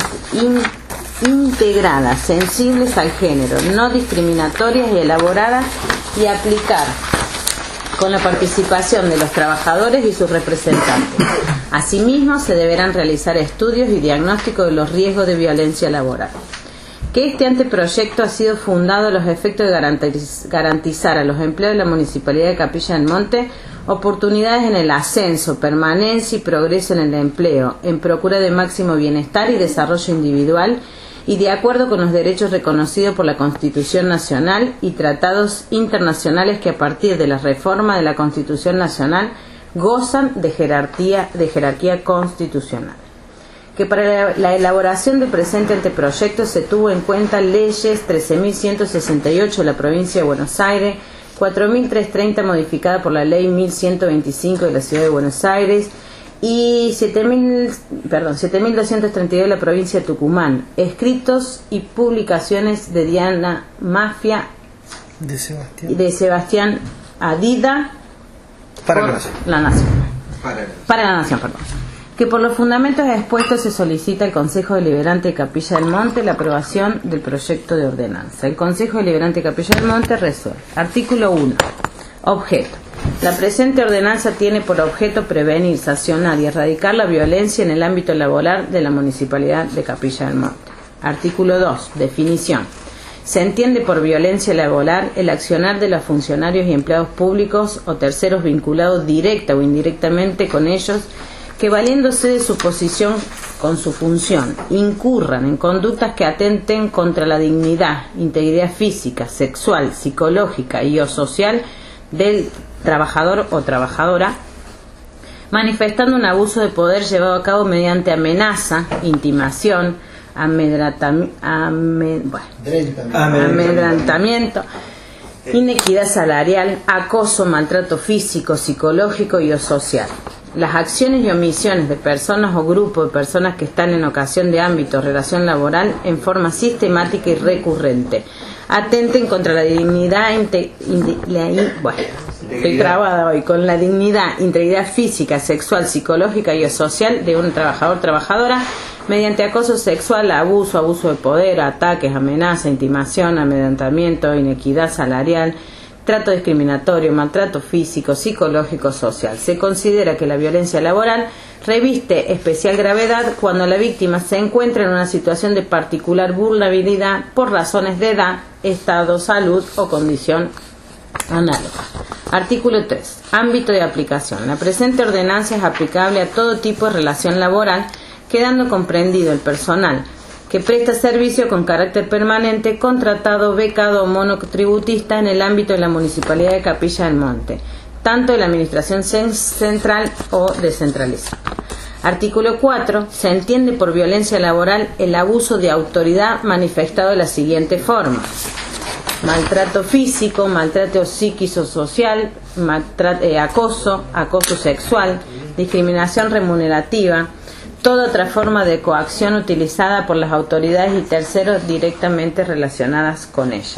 integradas, sensibles al género, no discriminatorias y elaboradas y aplicar con la participación de los trabajadores y sus representantes. Asimismo, se deberán realizar estudios y diagnósticos de los riesgos de violencia laboral. Que este anteproyecto ha sido fundado a los efectos de garantizar a los empleados de la Municipalidad de Capilla del Monte oportunidades en el ascenso, permanencia y progreso en el empleo, en procura de máximo bienestar y desarrollo individual y de acuerdo con los derechos reconocidos por la Constitución Nacional y tratados internacionales que a partir de la reforma de la Constitución Nacional gozan de jerarquía constitucional. Que para la elaboración del presente anteproyecto se tuvo en cuenta leyes 13.168 de la provincia de Buenos Aires, 4.330 modificada por la ley 1.125 de la ciudad de Buenos Aires y 7.232 de la provincia de Tucumán, escritos y publicaciones de Diana Mafia de Sebastián Adida para la Nación. Que por los fundamentos expuestos se solicita al Consejo Deliberante de Capilla del Monte la aprobación del proyecto de ordenanza. El Consejo Deliberante de Capilla del Monte resuelve. Artículo 1. Objeto. La presente ordenanza tiene por objeto prevenir, sancionar y erradicar la violencia en el ámbito laboral de la Municipalidad de Capilla del Monte. Artículo 2. Definición. Se entiende por violencia laboral el accionar de los funcionarios y empleados públicos o terceros vinculados directa o indirectamente con ellos que valiéndose de su posición con su función, incurran en conductas que atenten contra la dignidad, integridad física, sexual, psicológica y o social del trabajador o trabajadora, manifestando un abuso de poder llevado a cabo mediante amenaza, intimación, amedrentamiento, inequidad salarial, acoso, maltrato físico, psicológico y o social. Las acciones y omisiones de personas o grupos de personas que están en ocasión de ámbito o relación laboral en forma sistemática y recurrente atenten contra la dignidad, estoy trabada hoy, con la dignidad, integridad física, sexual, psicológica y o social de un trabajador, trabajadora, mediante acoso sexual, abuso de poder, ataques, amenaza, intimación, amedrentamiento, inequidad salarial, trato discriminatorio, maltrato físico, psicológico, social. Se considera que la violencia laboral reviste especial gravedad cuando la víctima se encuentra en una situación de particular vulnerabilidad por razones de edad, estado, salud o condición análoga. Artículo 3. Ámbito de aplicación. La presente ordenanza es aplicable a todo tipo de relación laboral, quedando comprendido el personal que presta servicio con carácter permanente, contratado, becado o monotributista en el ámbito de la Municipalidad de Capilla del Monte, tanto de la Administración central o descentralizada. Artículo 4. Se entiende por violencia laboral el abuso de autoridad manifestado de la siguiente forma: maltrato físico, maltrato psiquisocial, acoso sexual, discriminación remunerativa, toda otra forma de coacción utilizada por las autoridades y terceros directamente relacionadas con ella.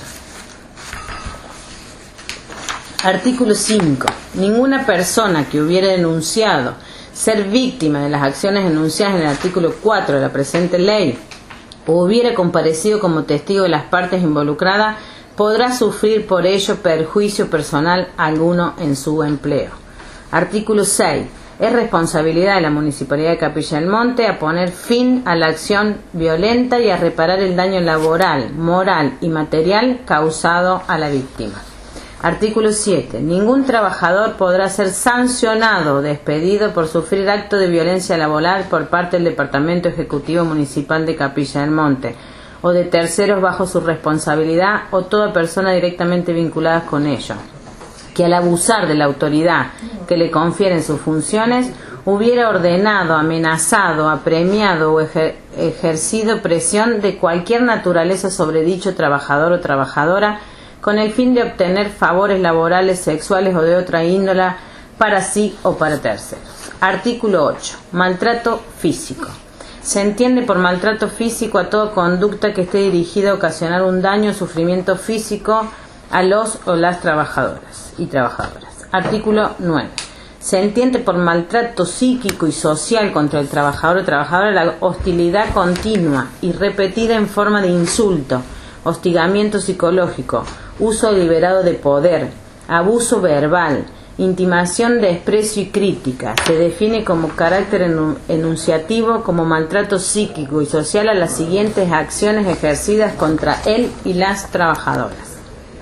Artículo 5. Ninguna persona que hubiera denunciado ser víctima de las acciones enunciadas en el artículo 4 de la presente ley o hubiera comparecido como testigo de las partes involucradas podrá sufrir por ello perjuicio personal alguno en su empleo. Artículo 6. Es responsabilidad de la Municipalidad de Capilla del Monte a poner fin a la acción violenta y a reparar el daño laboral, moral y material causado a la víctima. Artículo 7. Ningún trabajador podrá ser sancionado o despedido por sufrir acto de violencia laboral por parte del Departamento Ejecutivo Municipal de Capilla del Monte o de terceros bajo su responsabilidad o toda persona directamente vinculada con ello, que al abusar de la autoridad que le confieren sus funciones hubiera ordenado, amenazado, apremiado o ejercido presión de cualquier naturaleza sobre dicho trabajador o trabajadora con el fin de obtener favores laborales, sexuales o de otra índole para sí o para terceros. Artículo 8. Maltrato físico. Se entiende por maltrato físico a toda conducta que esté dirigida a ocasionar un daño o sufrimiento físico a los o las trabajadoras y trabajadoras. Artículo 9. Se entiende por maltrato psíquico y social contra el trabajador o trabajadora la hostilidad continua y repetida en forma de insulto, hostigamiento psicológico, uso deliberado de poder, abuso verbal, intimación, desprecio y crítica. Se define como carácter enunciativo como maltrato psíquico y social a las siguientes acciones ejercidas contra él y las trabajadoras.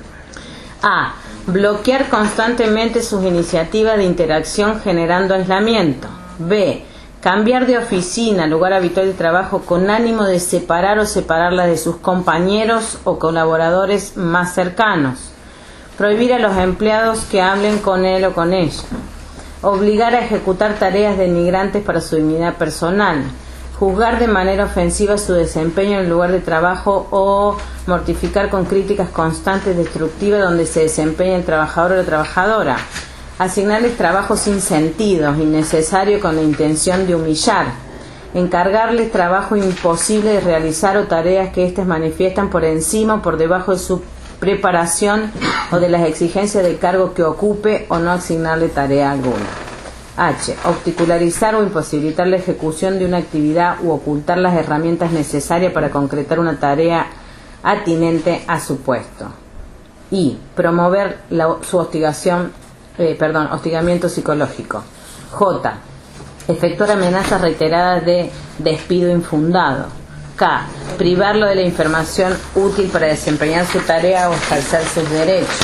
A. Bloquear constantemente sus iniciativas de interacción generando aislamiento. B. Cambiar de oficina, lugar habitual de trabajo, con ánimo de separar o separarla de sus compañeros o colaboradores más cercanos. Prohibir a los empleados que hablen con él o con ella. Obligar a ejecutar tareas denigrantes para su dignidad personal. Juzgar de manera ofensiva su desempeño en el lugar de trabajo o mortificar con críticas constantes destructivas donde se desempeña el trabajador o la trabajadora. Asignarles trabajos sin sentido, innecesario con la intención de humillar. Encargarles trabajo imposible de realizar o tareas que éstas manifiestan por encima o por debajo de su preparación o de las exigencias del cargo que ocupe o no asignarle tarea alguna. H. Obstacularizar o imposibilitar la ejecución de una actividad u ocultar las herramientas necesarias para concretar una tarea atinente a su puesto. I. Promover su hostigamiento psicológico. J. Efectuar amenazas reiteradas de despido infundado. K. Privarlo de la información útil para desempeñar su tarea o ejercer sus derechos.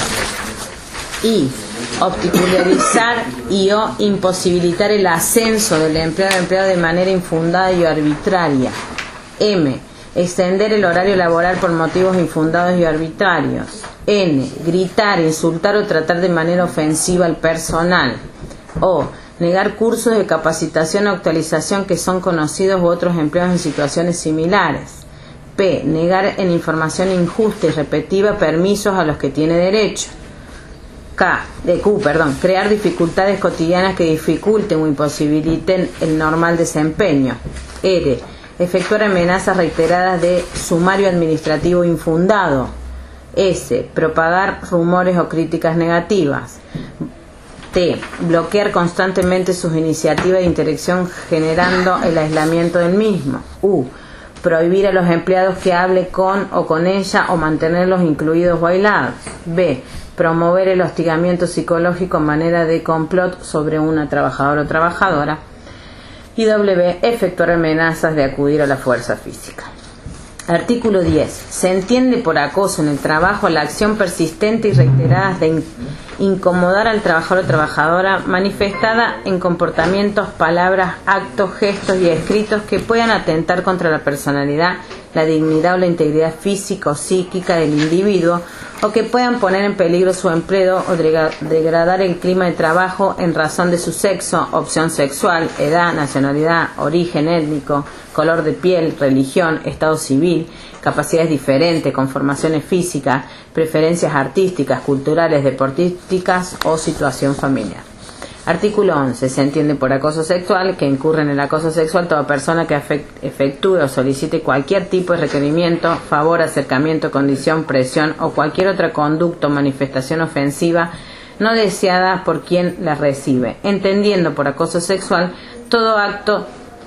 I. Obstacularizar y o imposibilitar el ascenso del empleado o empleado de manera infundada y arbitraria. M. Extender el horario laboral por motivos infundados y arbitrarios. N. Gritar, insultar o tratar de manera ofensiva al personal. O. negar cursos de capacitación o actualización que son conocidos u otros empleados en situaciones similares. P. Negar en información injusta y repetitiva permisos a los que tiene derecho. Crear dificultades cotidianas que dificulten o imposibiliten el normal desempeño. R. Efectuar amenazas reiteradas de sumario administrativo infundado. S. Propagar rumores o críticas negativas. T. Bloquear constantemente sus iniciativas de interacción generando el aislamiento del mismo. U. Prohibir a los empleados que hable con o con ella o mantenerlos incluidos o aislados. B. Promover el hostigamiento psicológico en manera de complot sobre una trabajadora o trabajadora. Y W. Efectuar amenazas de acudir a la fuerza física. Artículo 10. Se entiende por acoso en el trabajo la acción persistente y reiterada de incomodar al trabajador o trabajadora manifestada en comportamientos, palabras, actos, gestos y escritos que puedan atentar contra la personalidad, la dignidad o la integridad física o psíquica del individuo o que puedan poner en peligro su empleo o degradar el clima de trabajo en razón de su sexo, opción sexual, edad, nacionalidad, origen étnico, color de piel, religión, estado civil, capacidades diferentes, conformaciones físicas, preferencias artísticas, culturales, deportísticas o situación familiar. Artículo 11. Se entiende por acoso sexual que incurre en el acoso sexual toda persona que efectúe o solicite cualquier tipo de requerimiento, favor, acercamiento, condición, presión o cualquier otra conducta o manifestación ofensiva no deseada por quien la recibe, entendiendo por acoso sexual todo acto,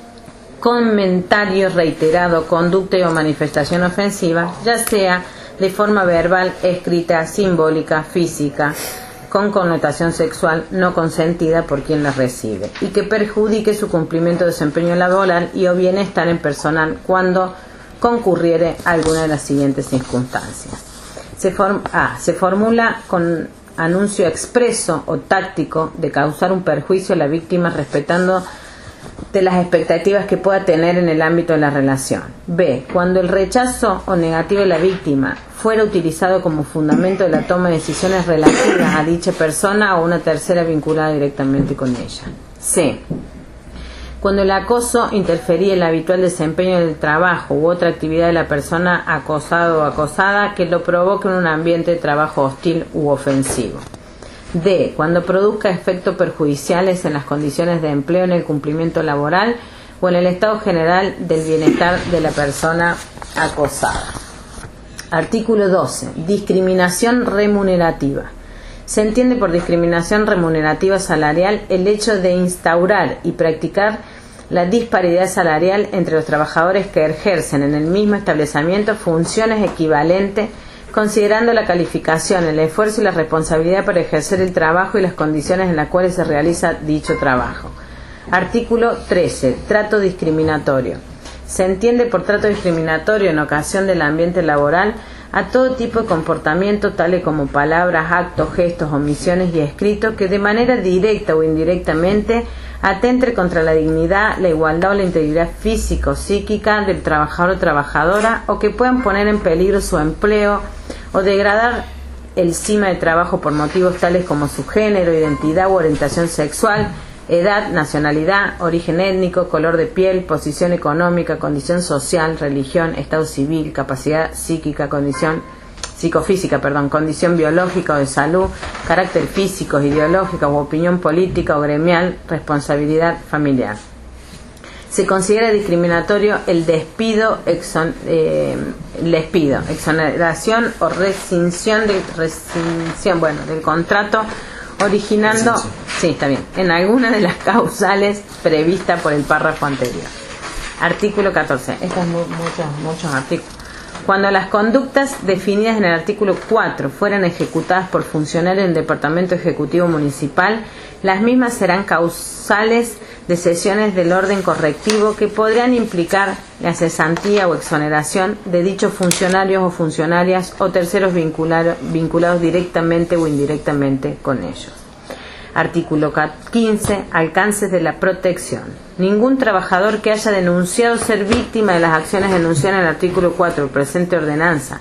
comentario reiterado, conducta o manifestación ofensiva, ya sea de forma verbal, escrita, simbólica, física, con connotación sexual no consentida por quien la recibe y que perjudique su cumplimiento de desempeño laboral y o bienestar en personal cuando concurriere a alguna de las siguientes circunstancias. Se formula con anuncio expreso o táctico de causar un perjuicio a la víctima respetando de las expectativas que pueda tener en el ámbito de la relación. B. Cuando el rechazo o negativo de la víctima fuera utilizado como fundamento de la toma de decisiones relativas a dicha persona o una tercera vinculada directamente con ella. C. Cuando el acoso interfería en el habitual desempeño del trabajo u otra actividad de la persona acosado o acosada que lo provoque en un ambiente de trabajo hostil u ofensivo. D. Cuando produzca efectos perjudiciales en las condiciones de empleo, en el cumplimiento laboral o en el estado general del bienestar de la persona acosada. Artículo 12. Discriminación remunerativa. Se entiende por discriminación remunerativa salarial el hecho de instaurar y practicar la disparidad salarial entre los trabajadores que ejercen en el mismo establecimiento funciones equivalentes, considerando la calificación, el esfuerzo y la responsabilidad para ejercer el trabajo y las condiciones en las cuales se realiza dicho trabajo. Artículo 13. Trato discriminatorio. Se entiende por trato discriminatorio en ocasión del ambiente laboral a todo tipo de comportamiento, tales como palabras, actos, gestos, omisiones y escritos que de manera directa o indirectamente atente contra la dignidad, la igualdad o la integridad física o psíquica del trabajador o trabajadora o que puedan poner en peligro su empleo o degradar el clima de trabajo por motivos tales como su género, identidad u orientación sexual, edad, nacionalidad, origen étnico, color de piel, posición económica, condición social, religión, estado civil, capacidad psíquica, condición biológica o de salud, carácter físico, ideológico o opinión política o gremial, responsabilidad familiar. Se considera discriminatorio el despido, exoneración o rescisión del contrato originando, en alguna de las causales previstas por el párrafo anterior. Artículo 14. Estos muchos artículos. Cuando las conductas definidas en el artículo 4 fueran ejecutadas por funcionarios del Departamento Ejecutivo Municipal, las mismas serán causales de sesiones del orden correctivo que podrían implicar la cesantía o exoneración de dichos funcionarios o funcionarias o terceros vinculados directamente o indirectamente con ellos. Artículo 15. Alcances de la protección. Ningún trabajador que haya denunciado ser víctima de las acciones denunciadas en el artículo 4 presente ordenanza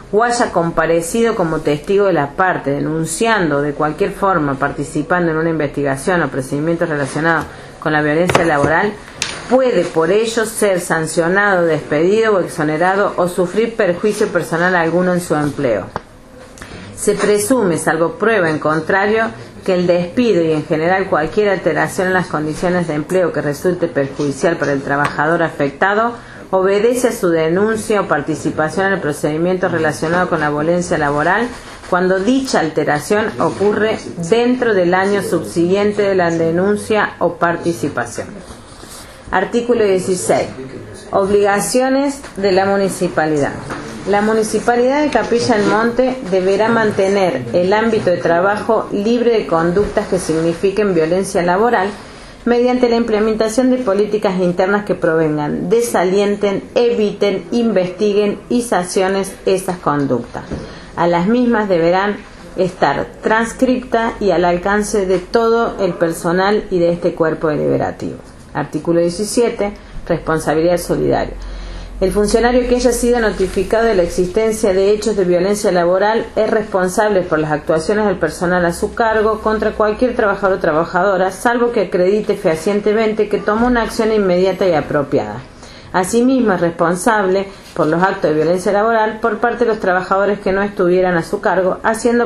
o haya comparecido como testigo de la parte, denunciando de cualquier forma, participando en una investigación o procedimiento relacionado con la violencia laboral, puede por ello ser sancionado, despedido o exonerado o sufrir perjuicio personal alguno en su empleo. Se presume, salvo prueba en contrario, que el despido y en general cualquier alteración en las condiciones de empleo que resulte perjudicial para el trabajador afectado obedece a su denuncia o participación en el procedimiento relacionado con la violencia laboral cuando dicha alteración ocurre dentro del año subsiguiente de la denuncia o participación. Artículo 16. Obligaciones de la municipalidad. La Municipalidad de Capilla del Monte deberá mantener el ámbito de trabajo libre de conductas que signifiquen violencia laboral mediante la implementación de políticas internas que provengan, desalienten, eviten, investiguen y sancionen esas conductas. A las mismas deberán estar transcriptas y al alcance de todo el personal y de este cuerpo deliberativo. Artículo 17. Responsabilidad solidaria. El funcionario que haya sido notificado de la existencia de hechos de violencia laboral es responsable por las actuaciones del personal a su cargo contra cualquier trabajador o trabajadora, salvo que acredite fehacientemente que tomó una acción inmediata y apropiada. Asimismo, es responsable por los actos de violencia laboral por parte de los trabajadores que no estuvieran a su cargo,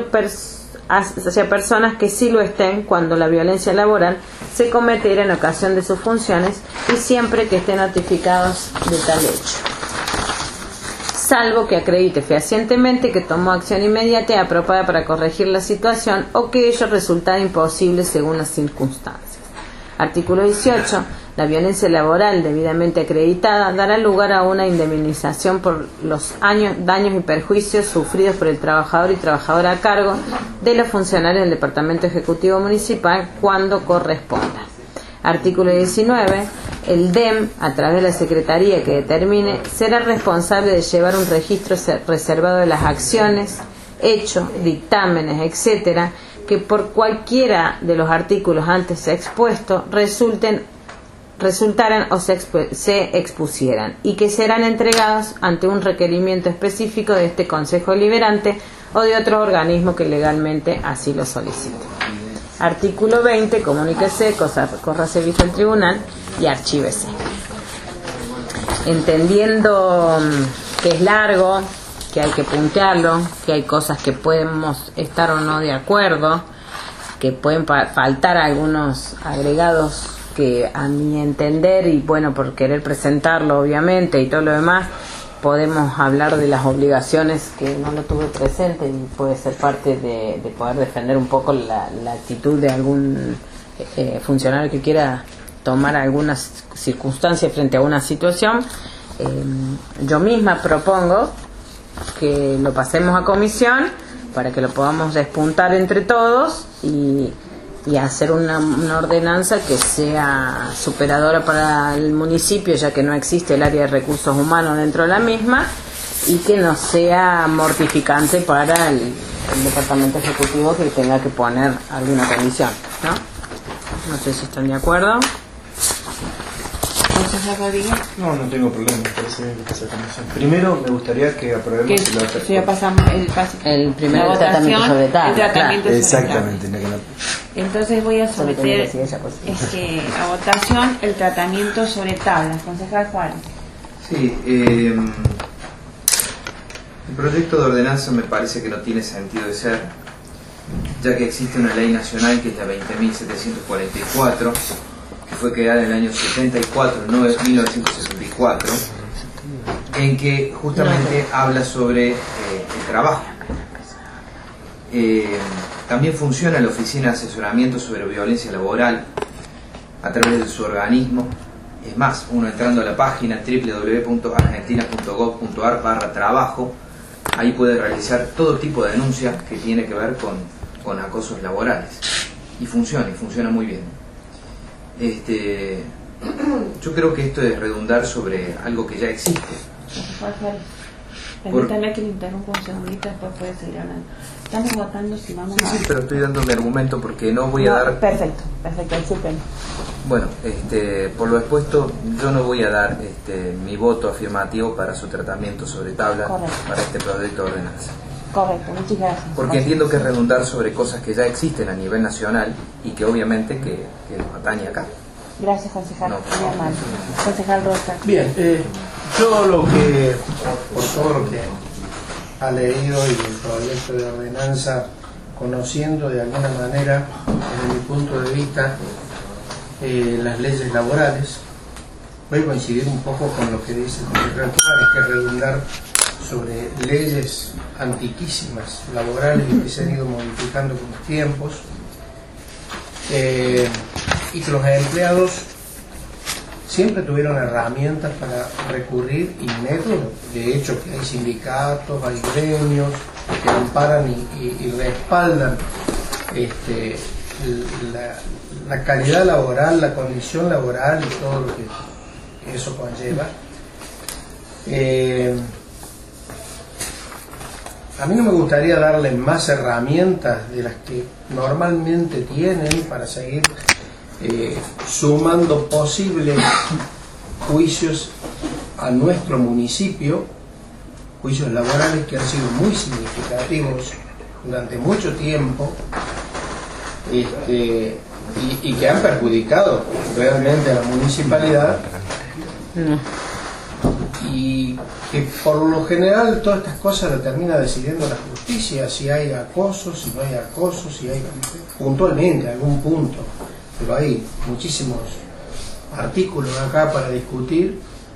hacia personas que sí lo estén cuando la violencia laboral se cometiera en ocasión de sus funciones y siempre que estén notificados de tal hecho, salvo que acredite fehacientemente que tomó acción inmediata y apropiada para corregir la situación o que ello resultara imposible según las circunstancias. Artículo 18. La violencia laboral debidamente acreditada dará lugar a una indemnización por los daños y perjuicios sufridos por el trabajador y trabajadora a cargo de los funcionarios del Departamento Ejecutivo Municipal cuando corresponda. Artículo 19. El DEM, a través de la Secretaría que determine, será responsable de llevar un registro reservado de las acciones, hechos, dictámenes, etcétera, que por cualquiera de los artículos antes expuestos resultaran o se expusieran y que serán entregados ante un requerimiento específico de este Consejo Deliberante o de otro organismo que legalmente así lo solicite. Artículo 20. Comuníquese, córrase vista al tribunal y archívese. Entendiendo que es largo, que hay que puntearlo, que hay cosas que podemos estar o no de acuerdo, que pueden faltar algunos agregados que a mi entender, y bueno, por querer presentarlo obviamente y todo lo demás, podemos hablar de las obligaciones que no lo tuve presente y puede ser parte de poder defender un poco la actitud de algún funcionario que quiera tomar algunas circunstancias frente a una situación. Yo misma propongo que lo pasemos a comisión para que lo podamos despuntar entre todos y hacer una ordenanza que sea superadora para el municipio, ya que no existe el área de recursos humanos dentro de la misma, y que no sea mortificante para el departamento ejecutivo que tenga que poner alguna condición, ¿no? No sé si están de acuerdo. No, no tengo problema. Primero me gustaría que aprobemos si ya pasamos el primer tratamiento sobre tabla. Claro. Exactamente. Entonces voy a someter a votación el tratamiento sobre tablas. Concejal Juárez. Sí, el proyecto de ordenanza me parece que no tiene sentido de ser, ya que existe una ley nacional que es la 20.744, que fue creada en el año 74, no es 1964, en que justamente habla sobre el trabajo. También funciona la Oficina de Asesoramiento sobre Violencia Laboral a través de su organismo. Es más, uno entrando a la página www.argentina.gov.ar/trabajo, ahí puede realizar todo tipo de denuncias que tiene que ver con acosos laborales. Y funciona muy bien. Yo creo que esto es redundar sobre algo que ya existe. Permítame que le interrumpa un segundito, después puede seguir hablando. Estamos votando si vamos a... Sí, pero estoy dando mi argumento porque no voy a dar... Perfecto, disculpen. Bueno, por lo expuesto, yo no voy a dar mi voto afirmativo para su tratamiento sobre tabla. Correcto. Para este proyecto de ordenanza. Correcto, muchas gracias. Porque entiendo que es redundar sobre cosas que ya existen a nivel nacional y que obviamente que nos atañe acá. Gracias, concejal. No, concejal Rosa. Bien, yo lo que, por todo lo que ha leído y el proyecto de ordenanza, conociendo de alguna manera, desde mi punto de vista, las leyes laborales, voy a coincidir un poco con lo que dice el concejal Juárez, que es redundar sobre leyes antiquísimas laborales y que se han ido modificando con los tiempos, y que los empleados siempre tuvieron herramientas para recurrir y métodos. De hecho, que hay sindicatos, hay gremios que amparan y respaldan la calidad laboral, la condición laboral y todo lo que eso conlleva. A mí no me gustaría darle más herramientas de las que normalmente tienen para seguir sumando posibles juicios a nuestro municipio, juicios laborales que han sido muy significativos durante mucho tiempo, y que han perjudicado realmente a la municipalidad, y que por lo general todas estas cosas las termina decidiendo la justicia, si hay acoso, si no hay acoso, si hay puntualmente algún punto, pero hay muchísimos artículos acá para discutir.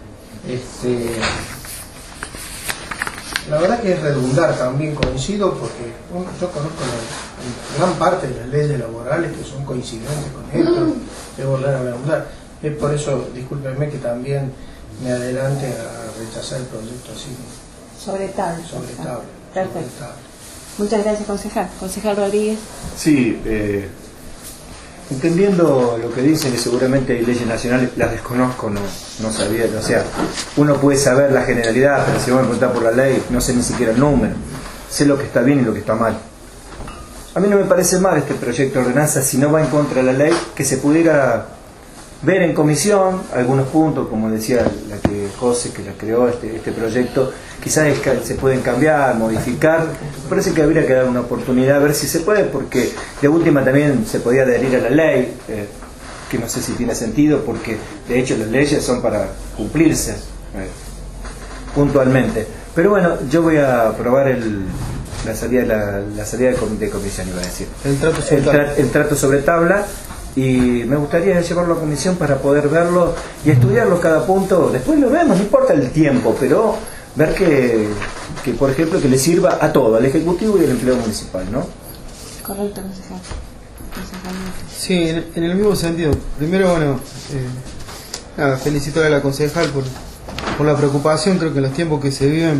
La verdad que es redundar, también coincido, porque yo conozco gran parte de las leyes laborales que son coincidentes con esto, es volver a redundar. Es por eso, discúlpenme, que también me adelante a rechazar el proyecto así. Sobre tabla. Perfecto. Sobre tabla. Muchas gracias, concejal. Concejal Rodríguez. Sí, entendiendo lo que dicen, y seguramente hay leyes nacionales, las desconozco, no sabía, o sea, uno puede saber la generalidad, pero si vamos a preguntar por la ley, no sé ni siquiera el número, sé lo que está bien y lo que está mal. A mí no me parece mal este proyecto de ordenanza si no va en contra de la ley, que se pudiera ver en comisión algunos puntos, como decía la que José, que la creó este proyecto, quizás se pueden cambiar, modificar. Me parece que habría que dar una oportunidad a ver si se puede, porque de última también se podía adherir a la ley, que no sé si tiene sentido, porque de hecho las leyes son para cumplirse puntualmente. Pero bueno, yo voy a aprobar la salida de comisión, iba a decir. El trato sobre tabla. Y me gustaría llevarlo a comisión para poder verlo y estudiarlo cada punto. Después lo vemos, no importa el tiempo, pero ver que por ejemplo, que le sirva a todo, al Ejecutivo y al empleo municipal, ¿no? Correcto, concejal. Sí, en el mismo sentido. Primero, bueno, felicitar a la concejal por la preocupación. Creo que en los tiempos que se viven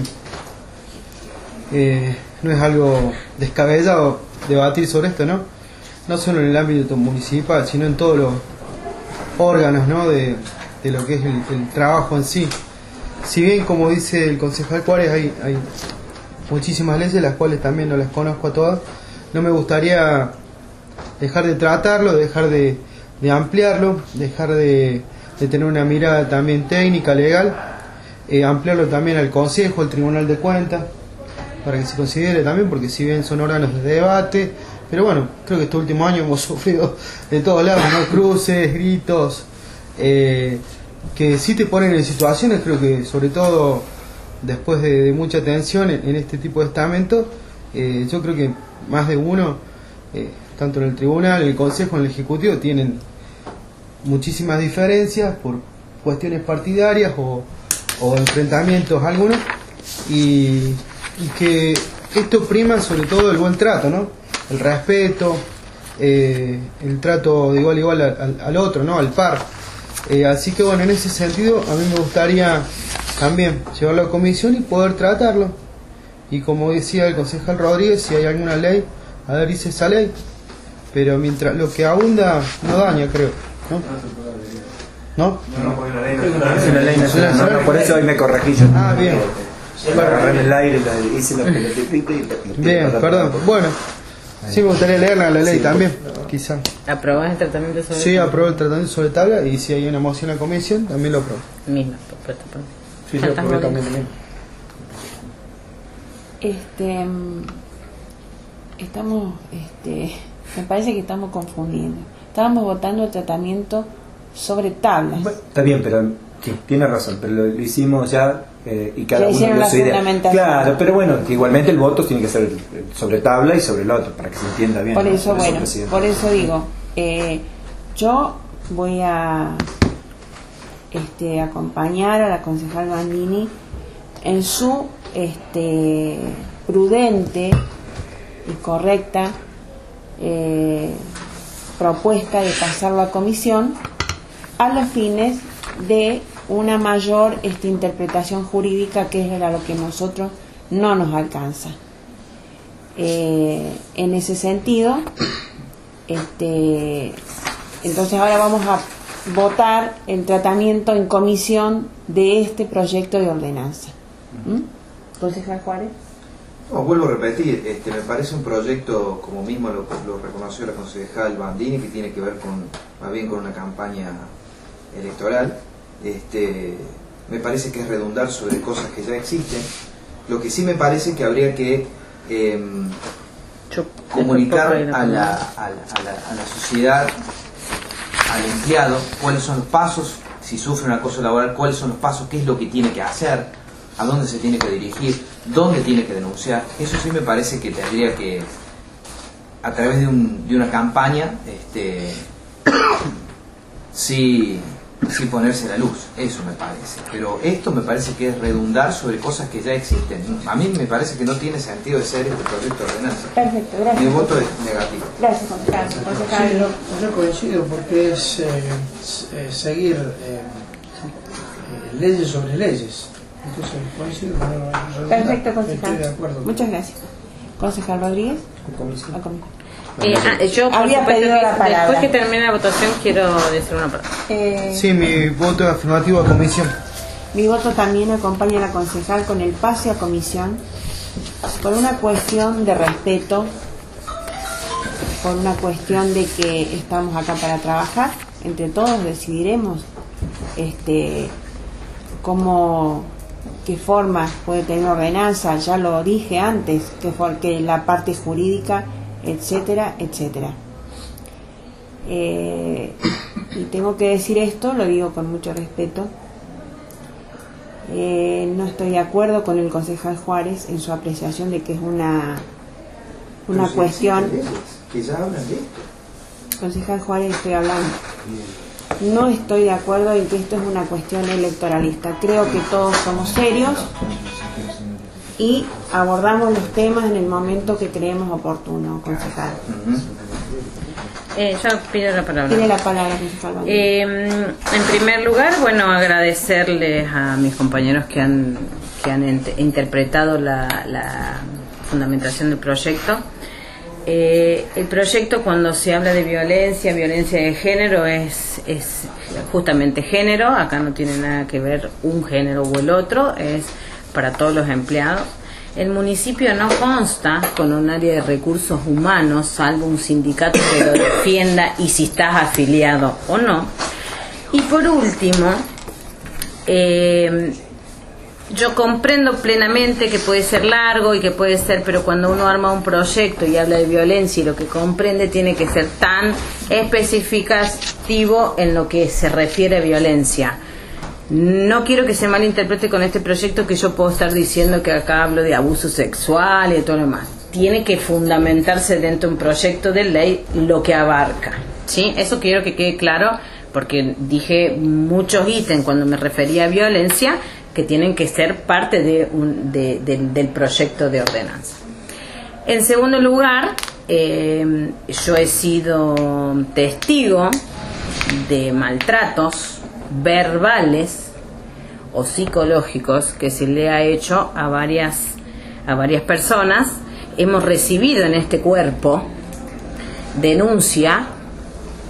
no es algo descabellado debatir sobre esto, ¿no? No solo en el ámbito municipal, sino en todos los órganos, ¿no? de lo que es el trabajo en sí. Si bien, como dice el concejal Juárez, hay muchísimas leyes, las cuales también no las conozco a todas, no me gustaría dejar de tratarlo, dejar de ampliarlo, dejar de tener una mirada también técnica, legal, ampliarlo también al Consejo, al Tribunal de Cuentas, para que se considere también, porque si bien son órganos de debate, pero bueno, creo que este último año hemos sufrido de todos lados, ¿no? Cruces, gritos, que sí te ponen en situaciones, creo que sobre todo después de mucha tensión en este tipo de estamentos, yo creo que más de uno, tanto en el tribunal, en el consejo, en el ejecutivo, tienen muchísimas diferencias por cuestiones partidarias o enfrentamientos algunos, y que esto prima sobre todo el buen trato, ¿no? El respeto, el trato de igual a igual al otro, ¿no? Al par. Así que bueno, en ese sentido a mí me gustaría también llevarlo a comisión y poder tratarlo. Y como decía el concejal Rodríguez, si hay alguna ley, adherirse a esa ley. Pero mientras lo que abunda no daña, creo, ¿no? ¿No? Es una ley nacional, por eso hoy me corregí yo. Ah, bien. Agarrar el aire, hice la pelotita y la Bien, perdón. Bueno, sí me gustaría leerla la ley también, quizá. ¿Aprobás el tratamiento sobre Sí, apruebo el tratamiento sobre tabla y si hay una moción a la comisión, también lo apruebo. misma propuesta? Sí, yo aprobé también. Estamos, me parece que estamos confundiendo. Estábamos votando el tratamiento sobre tablas. Bueno, está bien, pero sí, tiene razón, pero lo hicimos ya y cada Ya uno hicieron dio la su idea. fundamentación. Claro, pero bueno, que igualmente el voto tiene que ser sobre tabla y sobre el otro, para que se entienda bien. Por ¿no? eso, bueno, presidente. por eso digo, yo voy a acompañar a la concejal Bandini en su prudente y correcta propuesta de pasarlo a comisión a los fines de una mayor interpretación jurídica, que es a lo que nosotros no nos alcanza. En ese sentido, entonces ahora vamos a votar el tratamiento en comisión de este proyecto de ordenanza. Concejal Juárez. No, vuelvo a repetir, me parece un proyecto, como mismo lo reconoció la concejal Bandini, que tiene que ver más bien con una campaña electoral. Me parece que es redundar sobre cosas que ya existen. Lo que sí me parece que habría que comunicar a la sociedad, al empleado, cuáles son los pasos, si sufre un acoso laboral, cuáles son los pasos, qué es lo que tiene que hacer, a dónde se tiene que dirigir, dónde tiene que denunciar. Eso sí me parece que tendría que, a través de una campaña, sí ponerse a la luz. Eso me parece. Pero esto me parece que es redundar sobre cosas que ya existen. A mí me parece que no tiene sentido de ser este proyecto de ordenanza. Perfecto, gracias. Mi voto es negativo. Gracias, concejal. Concejal. Sí, yo coincido porque es seguir leyes sobre leyes. Entonces coincido con el Perfecto, estoy de concejal. acuerdo. Muchas gracias. Concejal Rodríguez. Comisión. A comisión. Yo, por Había supuesto, pedido la palabra. después que termine la votación, quiero decir una palabra. Sí, mi voto es afirmativo a comisión. Mi voto también acompaña a la concejal con el pase a comisión, por una cuestión de respeto, por una cuestión de que estamos acá para trabajar. Entre todos decidiremos qué forma puede tener ordenanza. Ya lo dije antes, que la parte jurídica, etcétera, etcétera. Y tengo que decir esto, lo digo con mucho respeto. No estoy de acuerdo con el concejal Juárez en su apreciación de que es una cuestión. Que ya hablan de esto. Concejal Juárez, estoy hablando. No estoy de acuerdo en que esto es una cuestión electoralista. Creo que todos somos serios y abordamos los temas en el momento que creemos oportuno, concejal. Yo pido la palabra. Tiene la palabra, concejal. En primer lugar, bueno, agradecerles a mis compañeros que han interpretado la fundamentación del proyecto. El proyecto, cuando se habla de violencia de género, es justamente género. Acá no tiene nada que ver un género o el otro, es para todos los empleados. El municipio no consta con un área de recursos humanos, salvo un sindicato que lo defienda y si estás afiliado o no. Y por último, yo comprendo plenamente que puede ser largo y que puede ser, pero cuando uno arma un proyecto y habla de violencia y lo que comprende tiene que ser tan especificativo en lo que se refiere a violencia. No quiero que se malinterprete con este proyecto que yo puedo estar diciendo que acá hablo de abuso sexual y todo lo demás. Tiene que fundamentarse dentro de un proyecto de ley lo que abarca, ¿sí? Eso quiero que quede claro, porque dije muchos ítems cuando me refería a violencia que tienen que ser parte del proyecto de ordenanza. En segundo lugar, yo he sido testigo de maltratos verbales o psicológicos que se le ha hecho a varias personas. Hemos recibido en este cuerpo denuncia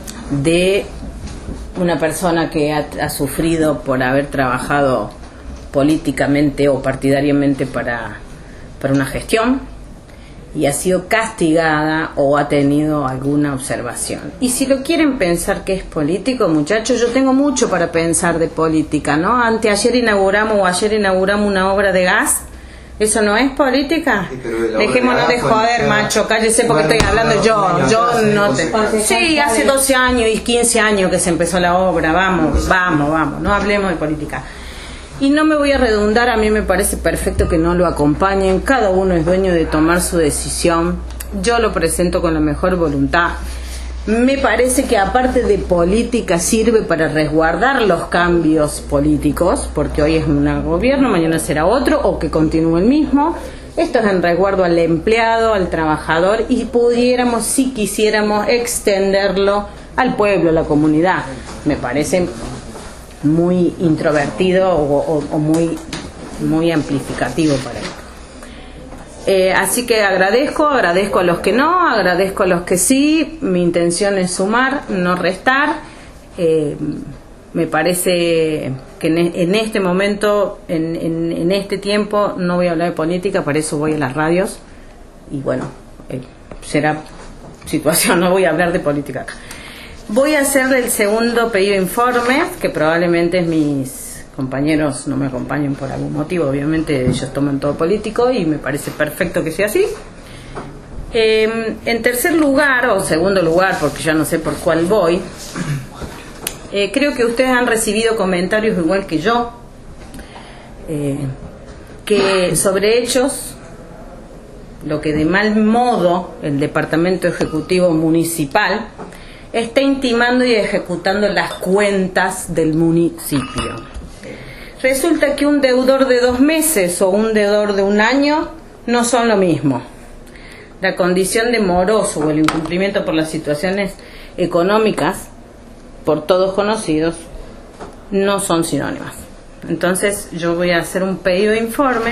de una persona que ha sufrido por haber trabajado políticamente o partidariamente para una gestión y ha sido castigada o ha tenido alguna observación. Y si lo quieren pensar que es político, muchachos, yo tengo mucho para pensar de política, ¿no? Ayer inauguramos una obra de gas. ¿Eso no es política? Sí, dejémonos de joder, macho, cállese porque estoy hablando yo no te... Sí, hace 12 años y 15 años que se empezó la obra, vamos, no hablemos de política. Y no me voy a redundar, a mí me parece perfecto que no lo acompañen, cada uno es dueño de tomar su decisión, yo lo presento con la mejor voluntad. Me parece que aparte de política sirve para resguardar los cambios políticos, porque hoy es un gobierno, mañana será otro, o que continúe el mismo. Esto es en resguardo al empleado, al trabajador, y pudiéramos, si quisiéramos, extenderlo al pueblo, a la comunidad. Me parece muy introvertido o muy amplificativo para él. Así que agradezco a los que no, agradezco a los que sí. Mi intención es sumar, no restar. Me parece que en este momento, en este tiempo, no voy a hablar de política, para eso voy a las radios. Y bueno, será situación, no voy a hablar de política acá. Voy a hacer el segundo pedido de informe, que probablemente mis compañeros no me acompañen por algún motivo, obviamente ellos toman todo político y me parece perfecto que sea así. En tercer lugar, o segundo lugar, porque ya no sé por cuál voy, creo que ustedes han recibido comentarios igual que yo, que sobre hechos, lo que de mal modo el Departamento Ejecutivo Municipal está intimando y ejecutando las cuentas del municipio. Resulta que un deudor de 2 meses o un deudor de 1 año no son lo mismo. La condición de moroso o el incumplimiento por las situaciones económicas, por todos conocidos, no son sinónimas. Entonces yo voy a hacer un pedido de informe.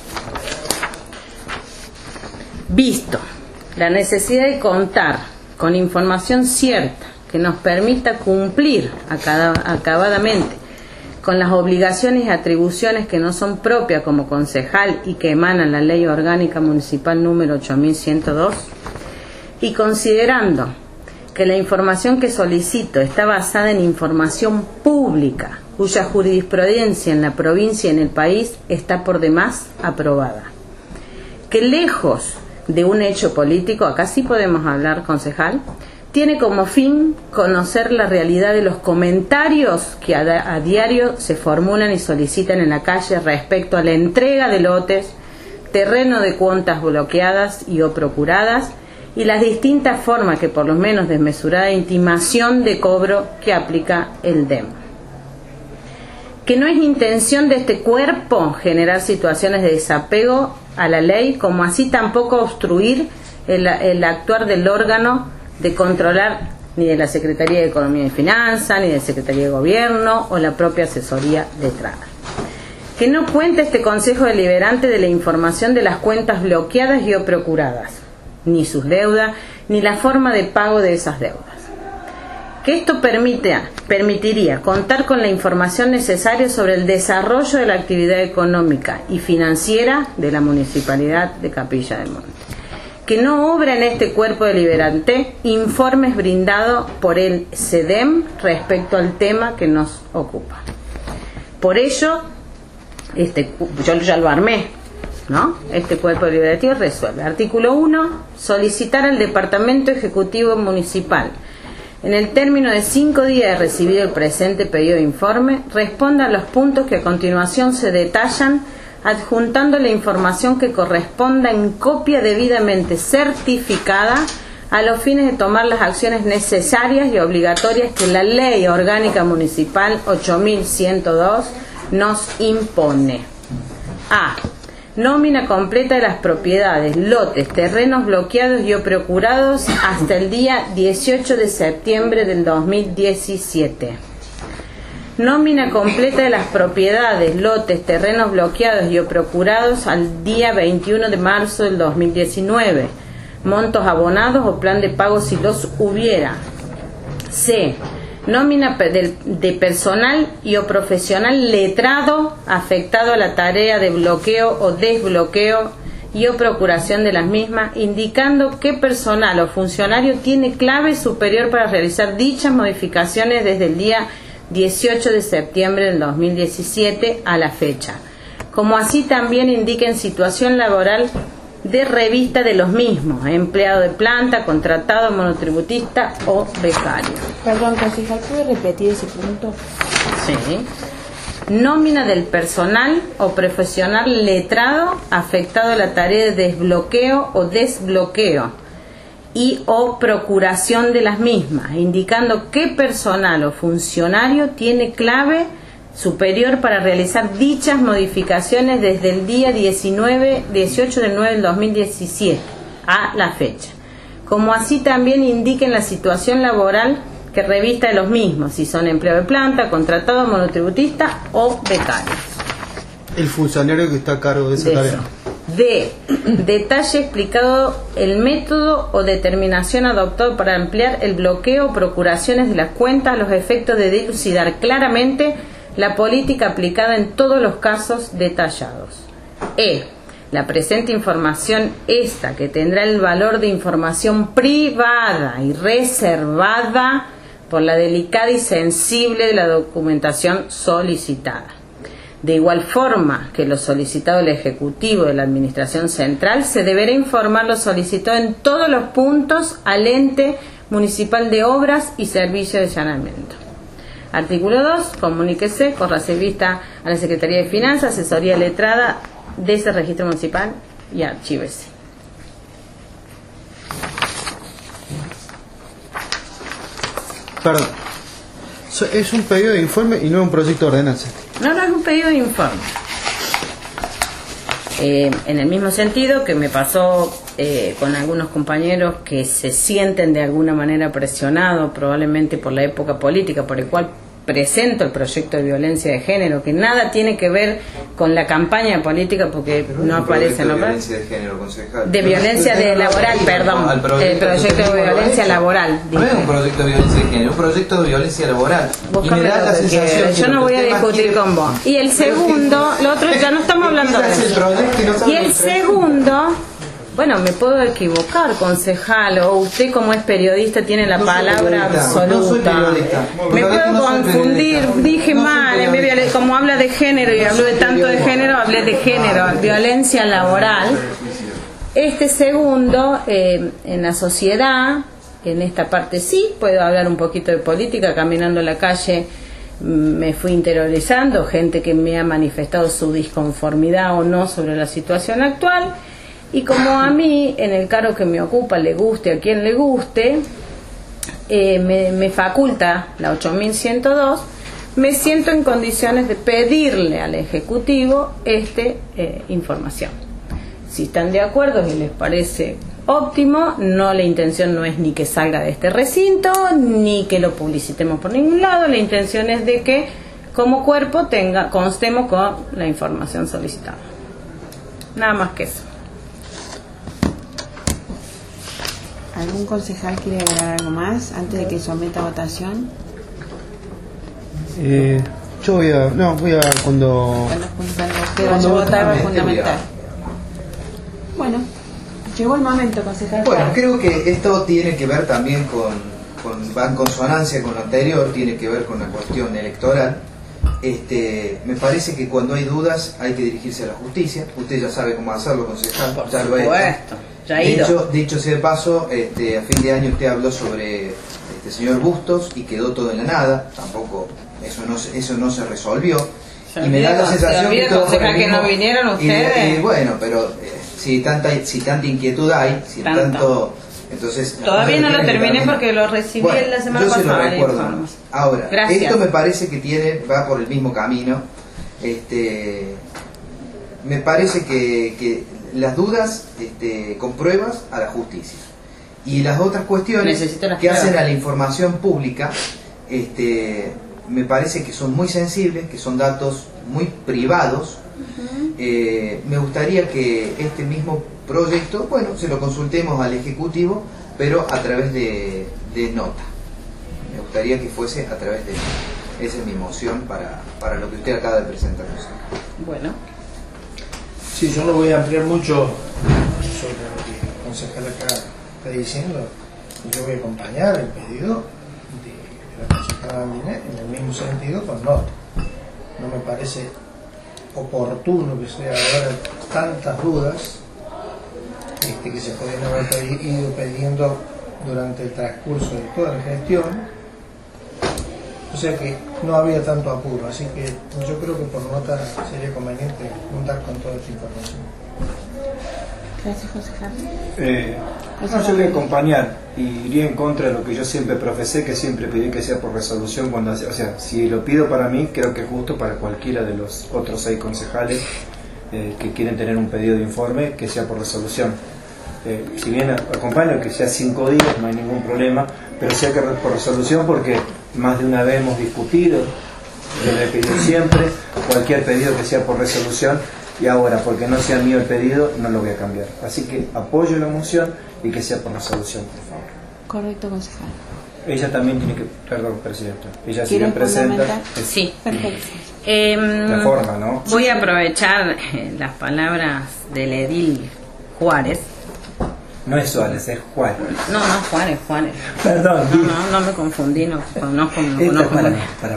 Visto la necesidad de contar con información cierta que nos permita cumplir acabadamente con las obligaciones y atribuciones que no son propias como concejal y que emanan la Ley Orgánica Municipal número 8102, y considerando que la información que solicito está basada en información pública, cuya jurisprudencia en la provincia y en el país está por demás aprobada, que lejos de un hecho político, acá sí podemos hablar, concejal, tiene como fin conocer la realidad de los comentarios que a diario se formulan y solicitan en la calle respecto a la entrega de lotes, terreno de cuentas bloqueadas y o procuradas, y las distintas formas que por lo menos desmesurada intimación de cobro que aplica el DEM. Que no es intención de este cuerpo generar situaciones de desapego a la ley, como así tampoco obstruir el actuar del órgano de controlar, ni de la Secretaría de Economía y Finanzas, ni de la Secretaría de Gobierno o la propia asesoría letrada. Que no cuente este Consejo Deliberante de la información de las cuentas bloqueadas y o procuradas, ni sus deudas, ni la forma de pago de esas deudas. Que esto permitiría contar con la información necesaria sobre el desarrollo de la actividad económica y financiera de la Municipalidad de Capilla del Monte. Que no obra en este cuerpo deliberante informes brindados por el CEDEM respecto al tema que nos ocupa. Por ello, yo ya lo armé, ¿no? Este cuerpo deliberativo resuelve. Artículo 1. Solicitar al Departamento Ejecutivo Municipal, en el término de 5 días de recibido el presente pedido de informe, responda a los puntos que a continuación se detallan, adjuntando la información que corresponda en copia debidamente certificada a los fines de tomar las acciones necesarias y obligatorias que la Ley Orgánica Municipal 8102 nos impone. A. Nómina completa de las propiedades, lotes, terrenos bloqueados y o procurados hasta el día 18 de septiembre del 2017. Nómina completa de las propiedades, lotes, terrenos bloqueados y o procurados al día 21 de marzo del 2019. Montos abonados o plan de pago si los hubiera. C. nómina de personal y o profesional letrado afectado a la tarea de bloqueo o desbloqueo y o procuración de las mismas, indicando qué personal o funcionario tiene clave superior para realizar dichas modificaciones desde el día 18 de septiembre del 2017 a la fecha, como así también indiquen situación laboral de revista de los mismos, empleado de planta, contratado, monotributista o becario. Perdón, concejal, ¿puede repetir ese punto? Sí. Nómina del personal o profesional letrado afectado a la tarea de desbloqueo o desbloqueo y o procuración de las mismas, indicando qué personal o funcionario tiene clave superior para realizar dichas modificaciones desde el día 18 del 9 del 2017 a la fecha, como así también indiquen la situación laboral que revista de los mismos, si son empleo de planta, contratado, monotributista o becario. El funcionario que está a cargo de esa tarea. D. Detalle explicado el método o determinación adoptado para ampliar el bloqueo o procuraciones de las cuentas a los efectos de dilucidar claramente la política aplicada en todos los casos detallados. E. La presente información, esta que tendrá el valor de información privada y reservada por la delicada y sensible de la documentación solicitada. De igual forma que lo solicitado del Ejecutivo de la Administración Central, se deberá informar lo solicitado en todos los puntos al ente municipal de obras y servicios de saneamiento. Artículo 2. Comuníquese con recibista a la Secretaría de Finanzas, asesoría letrada de ese registro municipal y archívese. Perdón. Es un pedido de informe y no un proyecto de ordenanza. No es un pedido de informe. En el mismo sentido que me pasó con algunos compañeros que se sienten de alguna manera presionados, probablemente por la época política, por el cual presento el proyecto de violencia de género, que nada tiene que ver con la campaña política porque no aparece, ¿no? De violencia de género, concejal. De violencia laboral, perdón. El proyecto de violencia laboral. No es un proyecto de violencia de género, es un proyecto de violencia laboral. Y me da la sensación yo no voy a discutir con vos. Y el segundo, lo otro ya no estamos hablando de eso. Y el segundo, bueno, me puedo equivocar, concejal, o usted como es periodista tiene la palabra absoluta. No soy periodista. Me puedo confundir, dije mal, en vez de, como habla de género y hablo de tanto de género, hablé de género, violencia laboral. Este segundo, en la sociedad, en esta parte sí, puedo hablar un poquito de política, caminando en la calle me fui interiorizando, gente que me ha manifestado su disconformidad o no sobre la situación actual. Y como a mí, en el cargo que me ocupa, le guste a quien le guste, me faculta la 8102, me siento en condiciones de pedirle al Ejecutivo información. Si están de acuerdo y les parece óptimo, la intención no es ni que salga de este recinto, ni que lo publicitemos por ningún lado, la intención es de que como cuerpo constemos con la información solicitada. Nada más que eso. ¿Algún concejal quiere agregar algo más antes de que someta a votación? Yo voy a cuando vaya a votar va a fundamental. Bueno, llegó el momento, concejal. Bueno, creo que esto tiene que ver también va en consonancia con lo anterior, tiene que ver con la cuestión electoral. Me parece que cuando hay dudas hay que dirigirse a la justicia. Usted ya sabe cómo hacerlo, concejal. Por ya supuesto. Lo ha hecho. Dicho sea de paso, a fin de año usted habló sobre señor Bustos y quedó todo en la nada. Tampoco eso no se resolvió. Y me da la sensación que todo fue que no vinieron ustedes. Bueno, pero si tanta inquietud hay, entonces todavía no lo terminé porque lo recibí la semana pasada. Yo se lo recuerdo. Ahora, gracias. Esto me parece que va por el mismo camino. Me parece que las dudas con pruebas a la justicia y las otras cuestiones que hacen a la información pública me parece que son muy sensibles, que son datos muy privados. Me gustaría que este mismo proyecto, se lo consultemos al Ejecutivo, pero a través de nota. Me gustaría que fuese a través de él. Esa es mi moción para lo que usted acaba de presentarnos. Bueno. Sí, yo no voy a ampliar mucho sobre lo que el concejal acá está diciendo. Yo voy a acompañar el pedido de la concejala Andine en el mismo sentido con nota. No me parece oportuno que sea ahora tantas dudas que se podrían haber ido pidiendo durante el transcurso de toda la gestión, o sea que no había tanto apuro, así que yo creo que por nota sería conveniente contar con toda esta información. Gracias, concejal. Yo voy a acompañar y iría en contra de lo que yo siempre profesé, que siempre pedí que sea por resolución cuando, o sea, si lo pido para mí, creo que es justo para cualquiera de los otros 6 concejales que quieren tener un pedido de informe, que sea por resolución. Si bien acompaño que sea 5 días, no hay ningún problema, pero sea que por resolución, porque más de una vez hemos discutido, yo le he pedido siempre, cualquier pedido que sea por resolución, y ahora, porque no sea mío el pedido, no lo voy a cambiar. Así que apoyo la moción y que sea por resolución, por favor. Correcto, concejal. Ella también tiene que, perdón, presidenta, ella sigue presenta. Sí. Perfecto. La forma, ¿no? Voy a aprovechar las palabras del edil Juárez. No es Suárez, es Juárez. No, Juárez. Perdón. No me confundí, no conozco para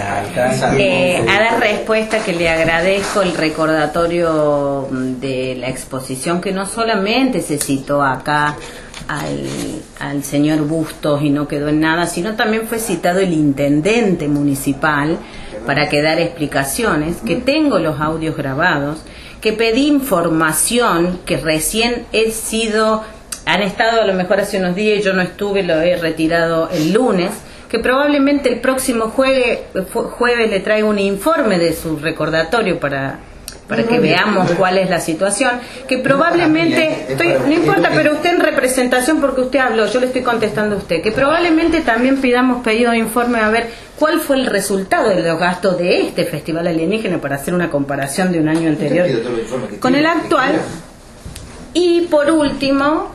a dar respuesta que le agradezco el recordatorio de la exposición, que no solamente se citó acá al señor Bustos y no quedó en nada, sino también fue citado el intendente municipal para que dar explicaciones, que tengo los audios grabados, que pedí información, que recién han estado a lo mejor hace unos días, yo no estuve, lo he retirado el lunes, que probablemente el próximo jueves le traiga un informe de su recordatorio para que veamos cuál es la situación, que probablemente, no importa, pero usted en representación, porque usted habló, yo le estoy contestando a usted, que probablemente también pidamos pedido de informe a ver cuál fue el resultado de los gastos de este Festival Alienígena, para hacer una comparación de un año anterior con el actual. Y por último,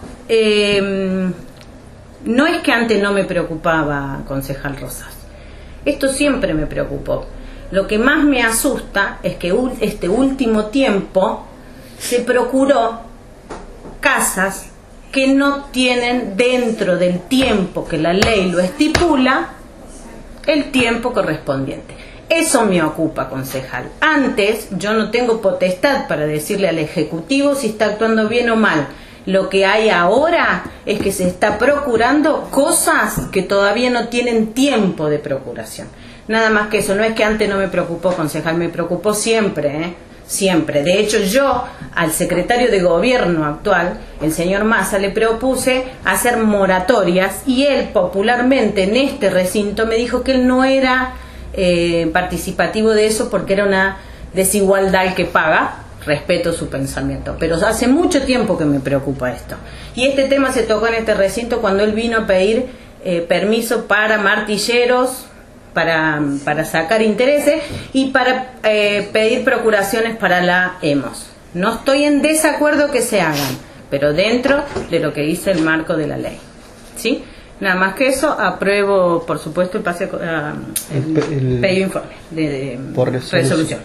no es que antes no me preocupaba, concejal Rosas, esto siempre me preocupó. Lo que más me asusta es que este último tiempo se procuró casas que no tienen, dentro del tiempo que la ley lo estipula, el tiempo correspondiente. Eso me ocupa, concejal. Antes yo no tengo potestad para decirle al Ejecutivo si está actuando bien o mal. Lo que hay ahora es que se está procurando cosas que todavía no tienen tiempo de procuración. Nada más que eso. No es que antes no me preocupó, concejal, me preocupó siempre, siempre. De hecho, yo al secretario de gobierno actual, el señor Massa, le propuse hacer moratorias, y él popularmente en este recinto me dijo que él no era participativo de eso, porque era una desigualdad el que paga. Respeto su pensamiento, pero hace mucho tiempo que me preocupa esto. Y este tema se tocó en este recinto cuando él vino a pedir permiso para martilleros, para sacar intereses y para pedir procuraciones para la EMOS. No estoy en desacuerdo que se hagan, pero dentro de lo que dice el marco de la ley. ¿Sí? Nada más que eso, apruebo, por supuesto, el pedido de informe de resolución.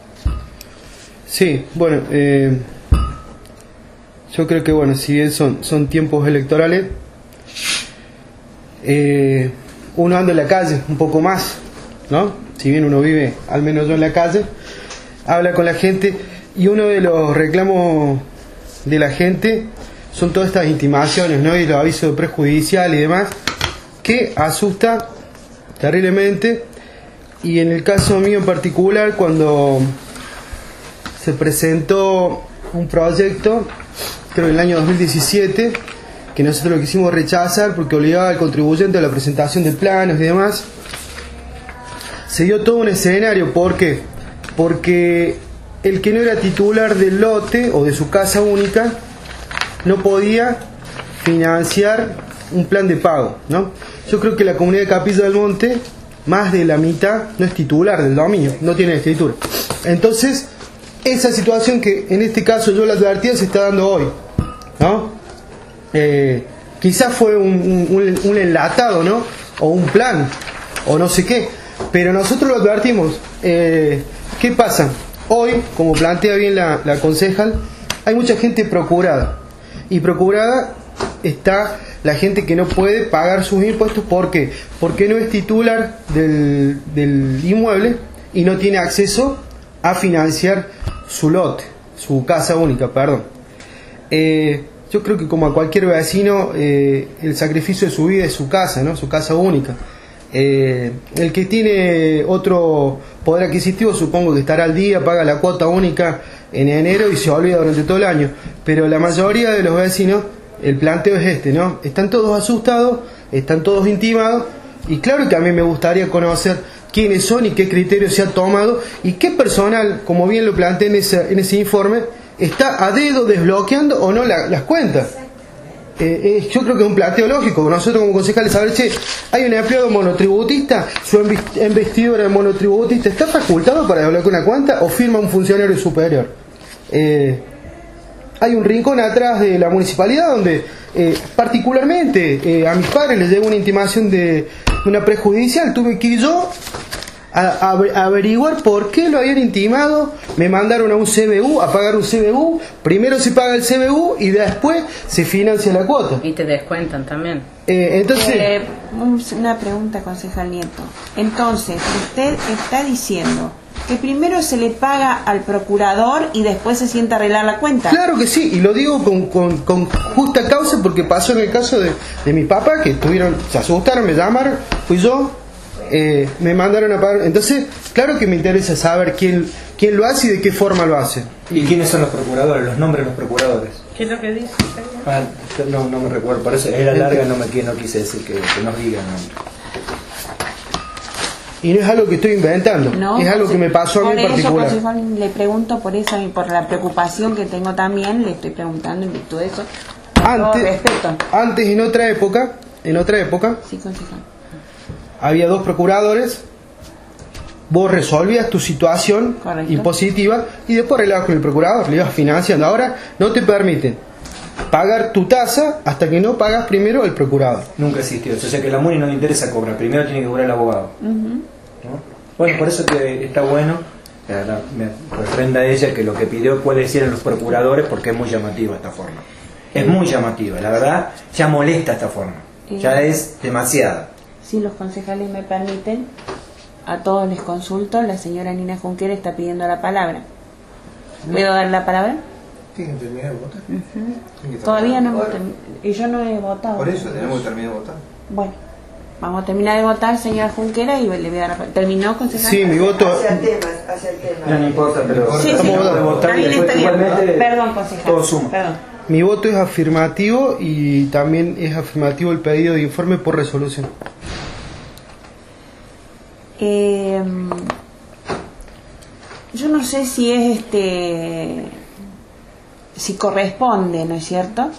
Sí, bueno, yo creo que, bueno, si bien son tiempos electorales, uno anda en la calle un poco más, ¿no? Si bien uno vive, al menos yo, en la calle, habla con la gente, y uno de los reclamos de la gente son todas estas intimaciones, ¿no? Y los avisos prejudiciales y demás, que asusta terriblemente. Y en el caso mío en particular, cuando se presentó un proyecto, creo en el año 2017, que nosotros lo quisimos rechazar porque obligaba al contribuyente a la presentación de planos y demás, se dio todo un escenario. ¿Por qué? Porque el que no era titular del lote o de su casa única no podía financiar un plan de pago, ¿no? Yo creo que la comunidad de Capilla del Monte, más de la mitad no es titular del dominio, no tiene escritura. Entonces, esa situación que en este caso yo la advertía se está dando hoy, ¿no? Quizás fue un enlatado, ¿no? o un plan, o no sé qué. Pero nosotros lo advertimos. ¿Qué pasa? Hoy, como plantea bien la concejal, hay mucha gente procurada. Y procurada está la gente que no puede pagar sus impuestos. ¿Por qué? Porque no es titular del inmueble y no tiene acceso a financiar su lote, su casa única, perdón. Yo creo que como a cualquier vecino, el sacrificio de su vida es su casa, ¿no? Su casa única. El que tiene otro poder adquisitivo, supongo que estará al día, paga la cuota única en enero y se olvida durante todo el año. Pero la mayoría de los vecinos, el planteo es este, ¿no? Están todos asustados, están todos intimados, y claro que a mí me gustaría conocer quiénes son y qué criterios se ha tomado y qué personal, como bien lo planteé en ese informe, está a dedo desbloqueando o no las cuentas. Yo creo que es un planteo lógico. Nosotros como concejales saber, hay un empleado monotributista, su investidura de monotributista está facultado para desbloquear una cuenta o firma un funcionario superior. Hay un rincón atrás de la municipalidad donde particularmente a mis padres les llegó una intimación de una prejudicial, tuve que ir yo a averiguar por qué lo habían intimado, me mandaron a un CBU a pagar un CBU, primero se paga el CBU y después se financia la cuota. Y te descuentan también. Entonces, una pregunta, concejal Nieto. Entonces, usted está diciendo que primero se le paga al procurador y después se sienta a arreglar la cuenta. Claro que sí, y lo digo con justa causa porque pasó en el caso de mi papá, que se asustaron, me llamaron, fui yo, me mandaron a pagar. Entonces, claro que me interesa saber quién lo hace y de qué forma lo hace. ¿Y quiénes son los procuradores? Los nombres de los procuradores. ¿Qué es lo que dice? No me recuerdo, por eso era larga, no quise decir que nos digan. Y no es algo que estoy inventando, no, es algo que me pasó a mí en particular. Por eso le pregunto por eso y por la preocupación que tengo también, le estoy preguntando en virtud de eso. Antes en otra época, sí, concejal, había 2 procuradores, vos resolvías tu situación impositiva y después arreglabas con el procurador, le ibas financiando. Ahora no te permiten pagar tu tasa hasta que no pagas primero el procurador. Nunca existió eso, o sea que a la MUNI no le interesa cobrar, primero tiene que cobrar el abogado. ¿No? Bueno, por eso que está bueno, me refrenda ella que lo que pidió cuáles eran los procuradores, porque es muy llamativa esta forma. Es muy llamativa, la verdad, ya molesta esta forma, ya es demasiada. Si los concejales me permiten, a todos les consulto, la señora Nina Junquera está pidiendo la palabra. ¿Puedo dar la palabra? ¿Tienen que terminar de votar? Todavía no hemos terminado. Y yo no he votado. Por eso tenemos que terminar de votar. Bueno, vamos a terminar de votar, señora Junquera, y le voy a dar la palabra. ¿Terminó, concejal? Sí, mi voto. Hacia el tema. No importa, pero sí, estamos de votar y después igualmente perdón, concejal. Todo suma. Perdón. Mi voto es afirmativo y también es afirmativo el pedido de informe por resolución. Yo no sé si es si corresponde, ¿no es cierto?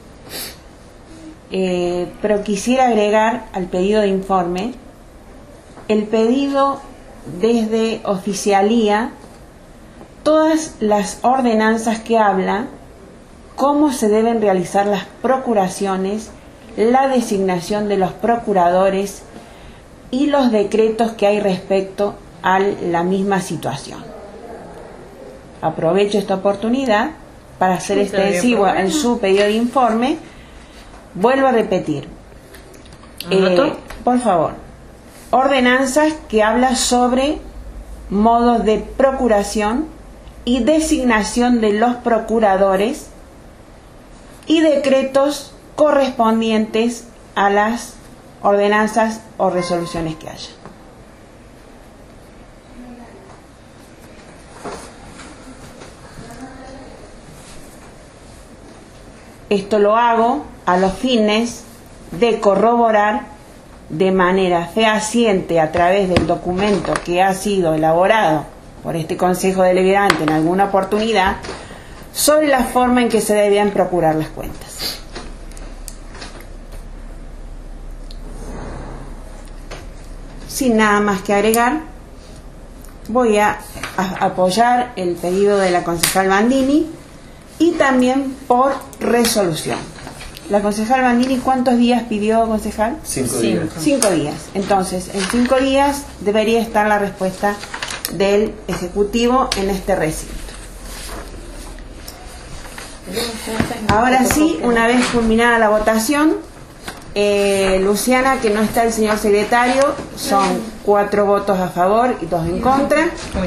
Pero quisiera agregar al pedido de informe el pedido desde oficialía, todas las ordenanzas que habla cómo se deben realizar las procuraciones, la designación de los procuradores y los decretos que hay respecto a la misma situación. Aprovecho esta oportunidad para hacer extensivo en su pedido de informe. Vuelvo a repetir, por favor, ordenanzas que habla sobre modos de procuración y designación de los procuradores y decretos correspondientes a las ordenanzas o resoluciones que haya. Esto lo hago a los fines de corroborar de manera fehaciente a través del documento que ha sido elaborado por este Consejo Deliberante en alguna oportunidad sobre la forma en que se debían procurar las cuentas. Sin nada más que agregar, voy a apoyar el pedido de la concejal Bandini y también por resolución. La concejal Bandini, ¿cuántos días pidió, concejal? 5 días. 5 días. Entonces, en 5 días debería estar la respuesta del Ejecutivo en este recinto. Ahora sí, una vez culminada la votación, Luciana, que no está el señor secretario, son 4 votos a favor y 2 en contra.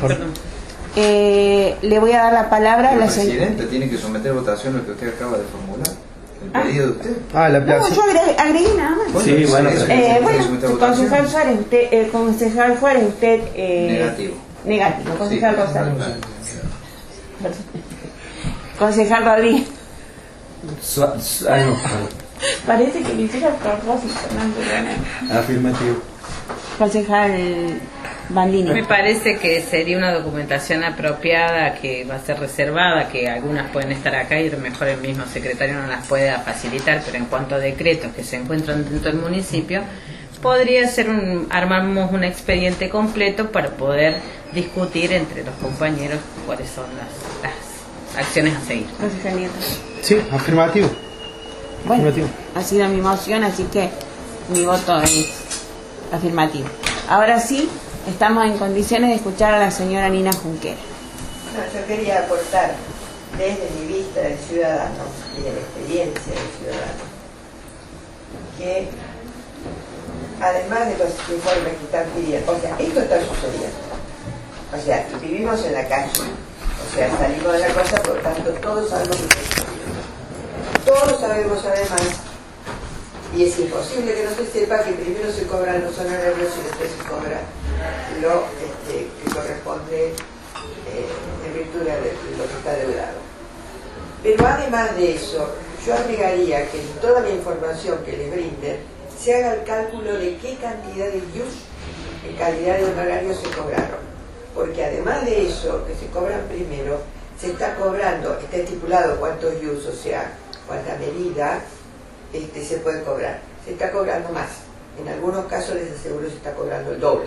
Le voy a dar la palabra a la señora. Presidenta, tiene que someter a votación lo que usted acaba de formular. El pedido de usted. La No, yo agregué nada más. Sí, bueno, Bueno, concejal Suárez, usted Negativo. negativo. Concejal Sí. Rosario. Concejal Rodríguez. Parece que me hiciera a propósito, ¿no? Afirmativo. Concejal Bandini. Me parece que sería una documentación apropiada, que va a ser reservada, que algunas pueden estar acá y a lo mejor el mismo secretario no las pueda facilitar, pero en cuanto a decretos que se encuentran dentro del municipio, podría ser armamos un expediente completo para poder discutir entre los compañeros cuáles son las acciones a seguir. Concejal Nieto. Sí, afirmativo. Bueno, Afirmativo. ha sido mi moción, así que mi voto es afirmativo. Ahora sí, estamos en condiciones de escuchar a la señora Nina Junquera. No, yo quería aportar desde mi vista de ciudadano y de la experiencia de ciudadano que además de los informes que están pidiendo, o sea, esto está sucediendo, o sea, vivimos en la calle, o sea, salimos de la cosa, por lo tanto todos sabemos lo que está sucediendo. Todos sabemos además, y es imposible que no se sepa, que primero se cobran los honorarios y después se cobra lo que corresponde en virtud de lo que está deudado. Pero además de eso, yo agregaría que en toda la información que les brinden se haga el cálculo de qué cantidad de IUS, en calidad de honorarios se cobraron. Porque además de eso, que se cobran primero, se está cobrando, está estipulado cuántos IUS, o sea, cuánta medida se puede cobrar. Se está cobrando más. En algunos casos les aseguro se está cobrando el doble.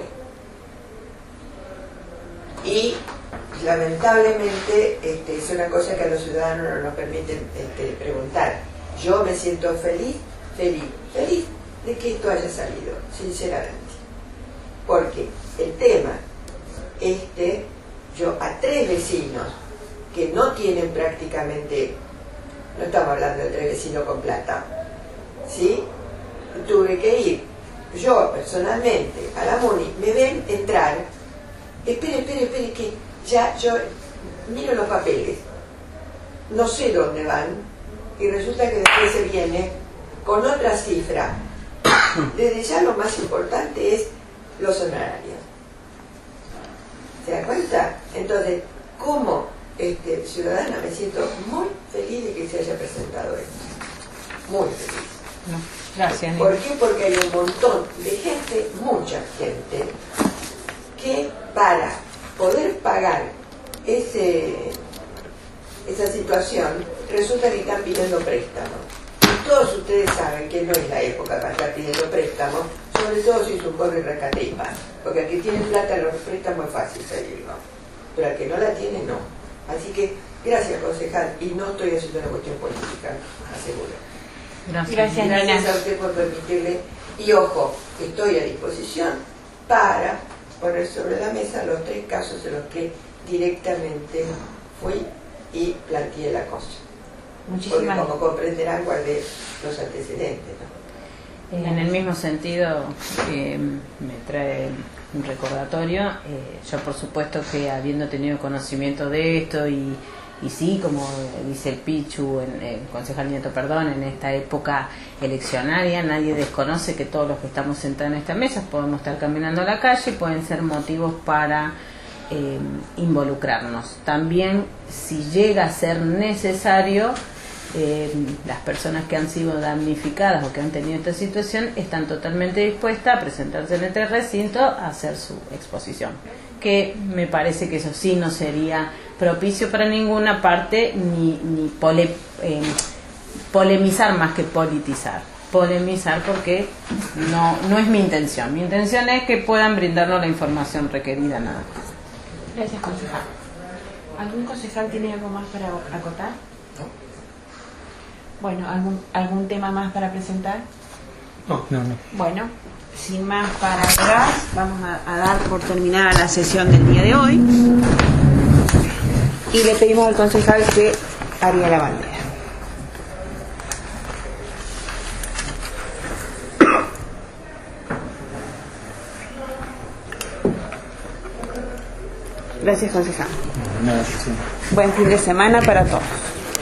Y lamentablemente es una cosa que a los ciudadanos no nos permiten preguntar. Yo me siento feliz de que esto haya salido, sinceramente. Porque el tema, yo a 3 vecinos que no tienen prácticamente, no estamos hablando de 3 vecinos con plata, ¿sí? Tuve que ir yo personalmente a la MUNI, me ven entrar, espere, que ya yo miro los papeles, no sé dónde van, y resulta que después se viene con otra cifra. Desde ya lo más importante es los honorarios. ¿Se da cuenta? Entonces, como ciudadana me siento muy feliz de que se haya presentado esto. Muy feliz. No, gracias. ¿Por qué? Porque hay un montón de gente, mucha gente, que para poder pagar esa situación resulta que están pidiendo préstamos. Y todos ustedes saben que no es la época para estar pidiendo préstamos, sobre todo si es un pobre recatepa, porque al que tiene plata los préstamos es fácil pedirlo, pero al que no la tiene no. Así que gracias, concejal, y no estoy haciendo una cuestión política, aseguro. Gracias a usted por permitirle, y ojo, estoy a disposición para poner sobre la mesa los 3 casos en los que directamente fui y planteé la cosa. Porque como comprenderán, guardé los antecedentes, ¿no? En el mismo sentido, me trae un recordatorio. Yo, por supuesto, que habiendo tenido conocimiento de esto y sí, como dice el Pichu, el concejal Nieto, perdón, en esta época eleccionaria nadie desconoce que todos los que estamos sentados en esta mesa podemos estar caminando a la calle, pueden ser motivos para involucrarnos. También, si llega a ser necesario, las personas que han sido damnificadas o que han tenido esta situación están totalmente dispuestas a presentarse en este recinto a hacer su exposición, que me parece que eso sí no sería propicio para ninguna parte, ni polemizar más que politizar. Polemizar porque no es mi intención. Mi intención es que puedan brindarnos la información requerida, nada más. Gracias, concejal. ¿Algún concejal tiene algo más para acotar? Bueno, ¿algún tema más para presentar? No. Bueno, sin más para atrás, vamos a dar por terminada la sesión del día de hoy y le pedimos al concejal que haría la bandera. Gracias, concejal. Buen fin de semana para todos.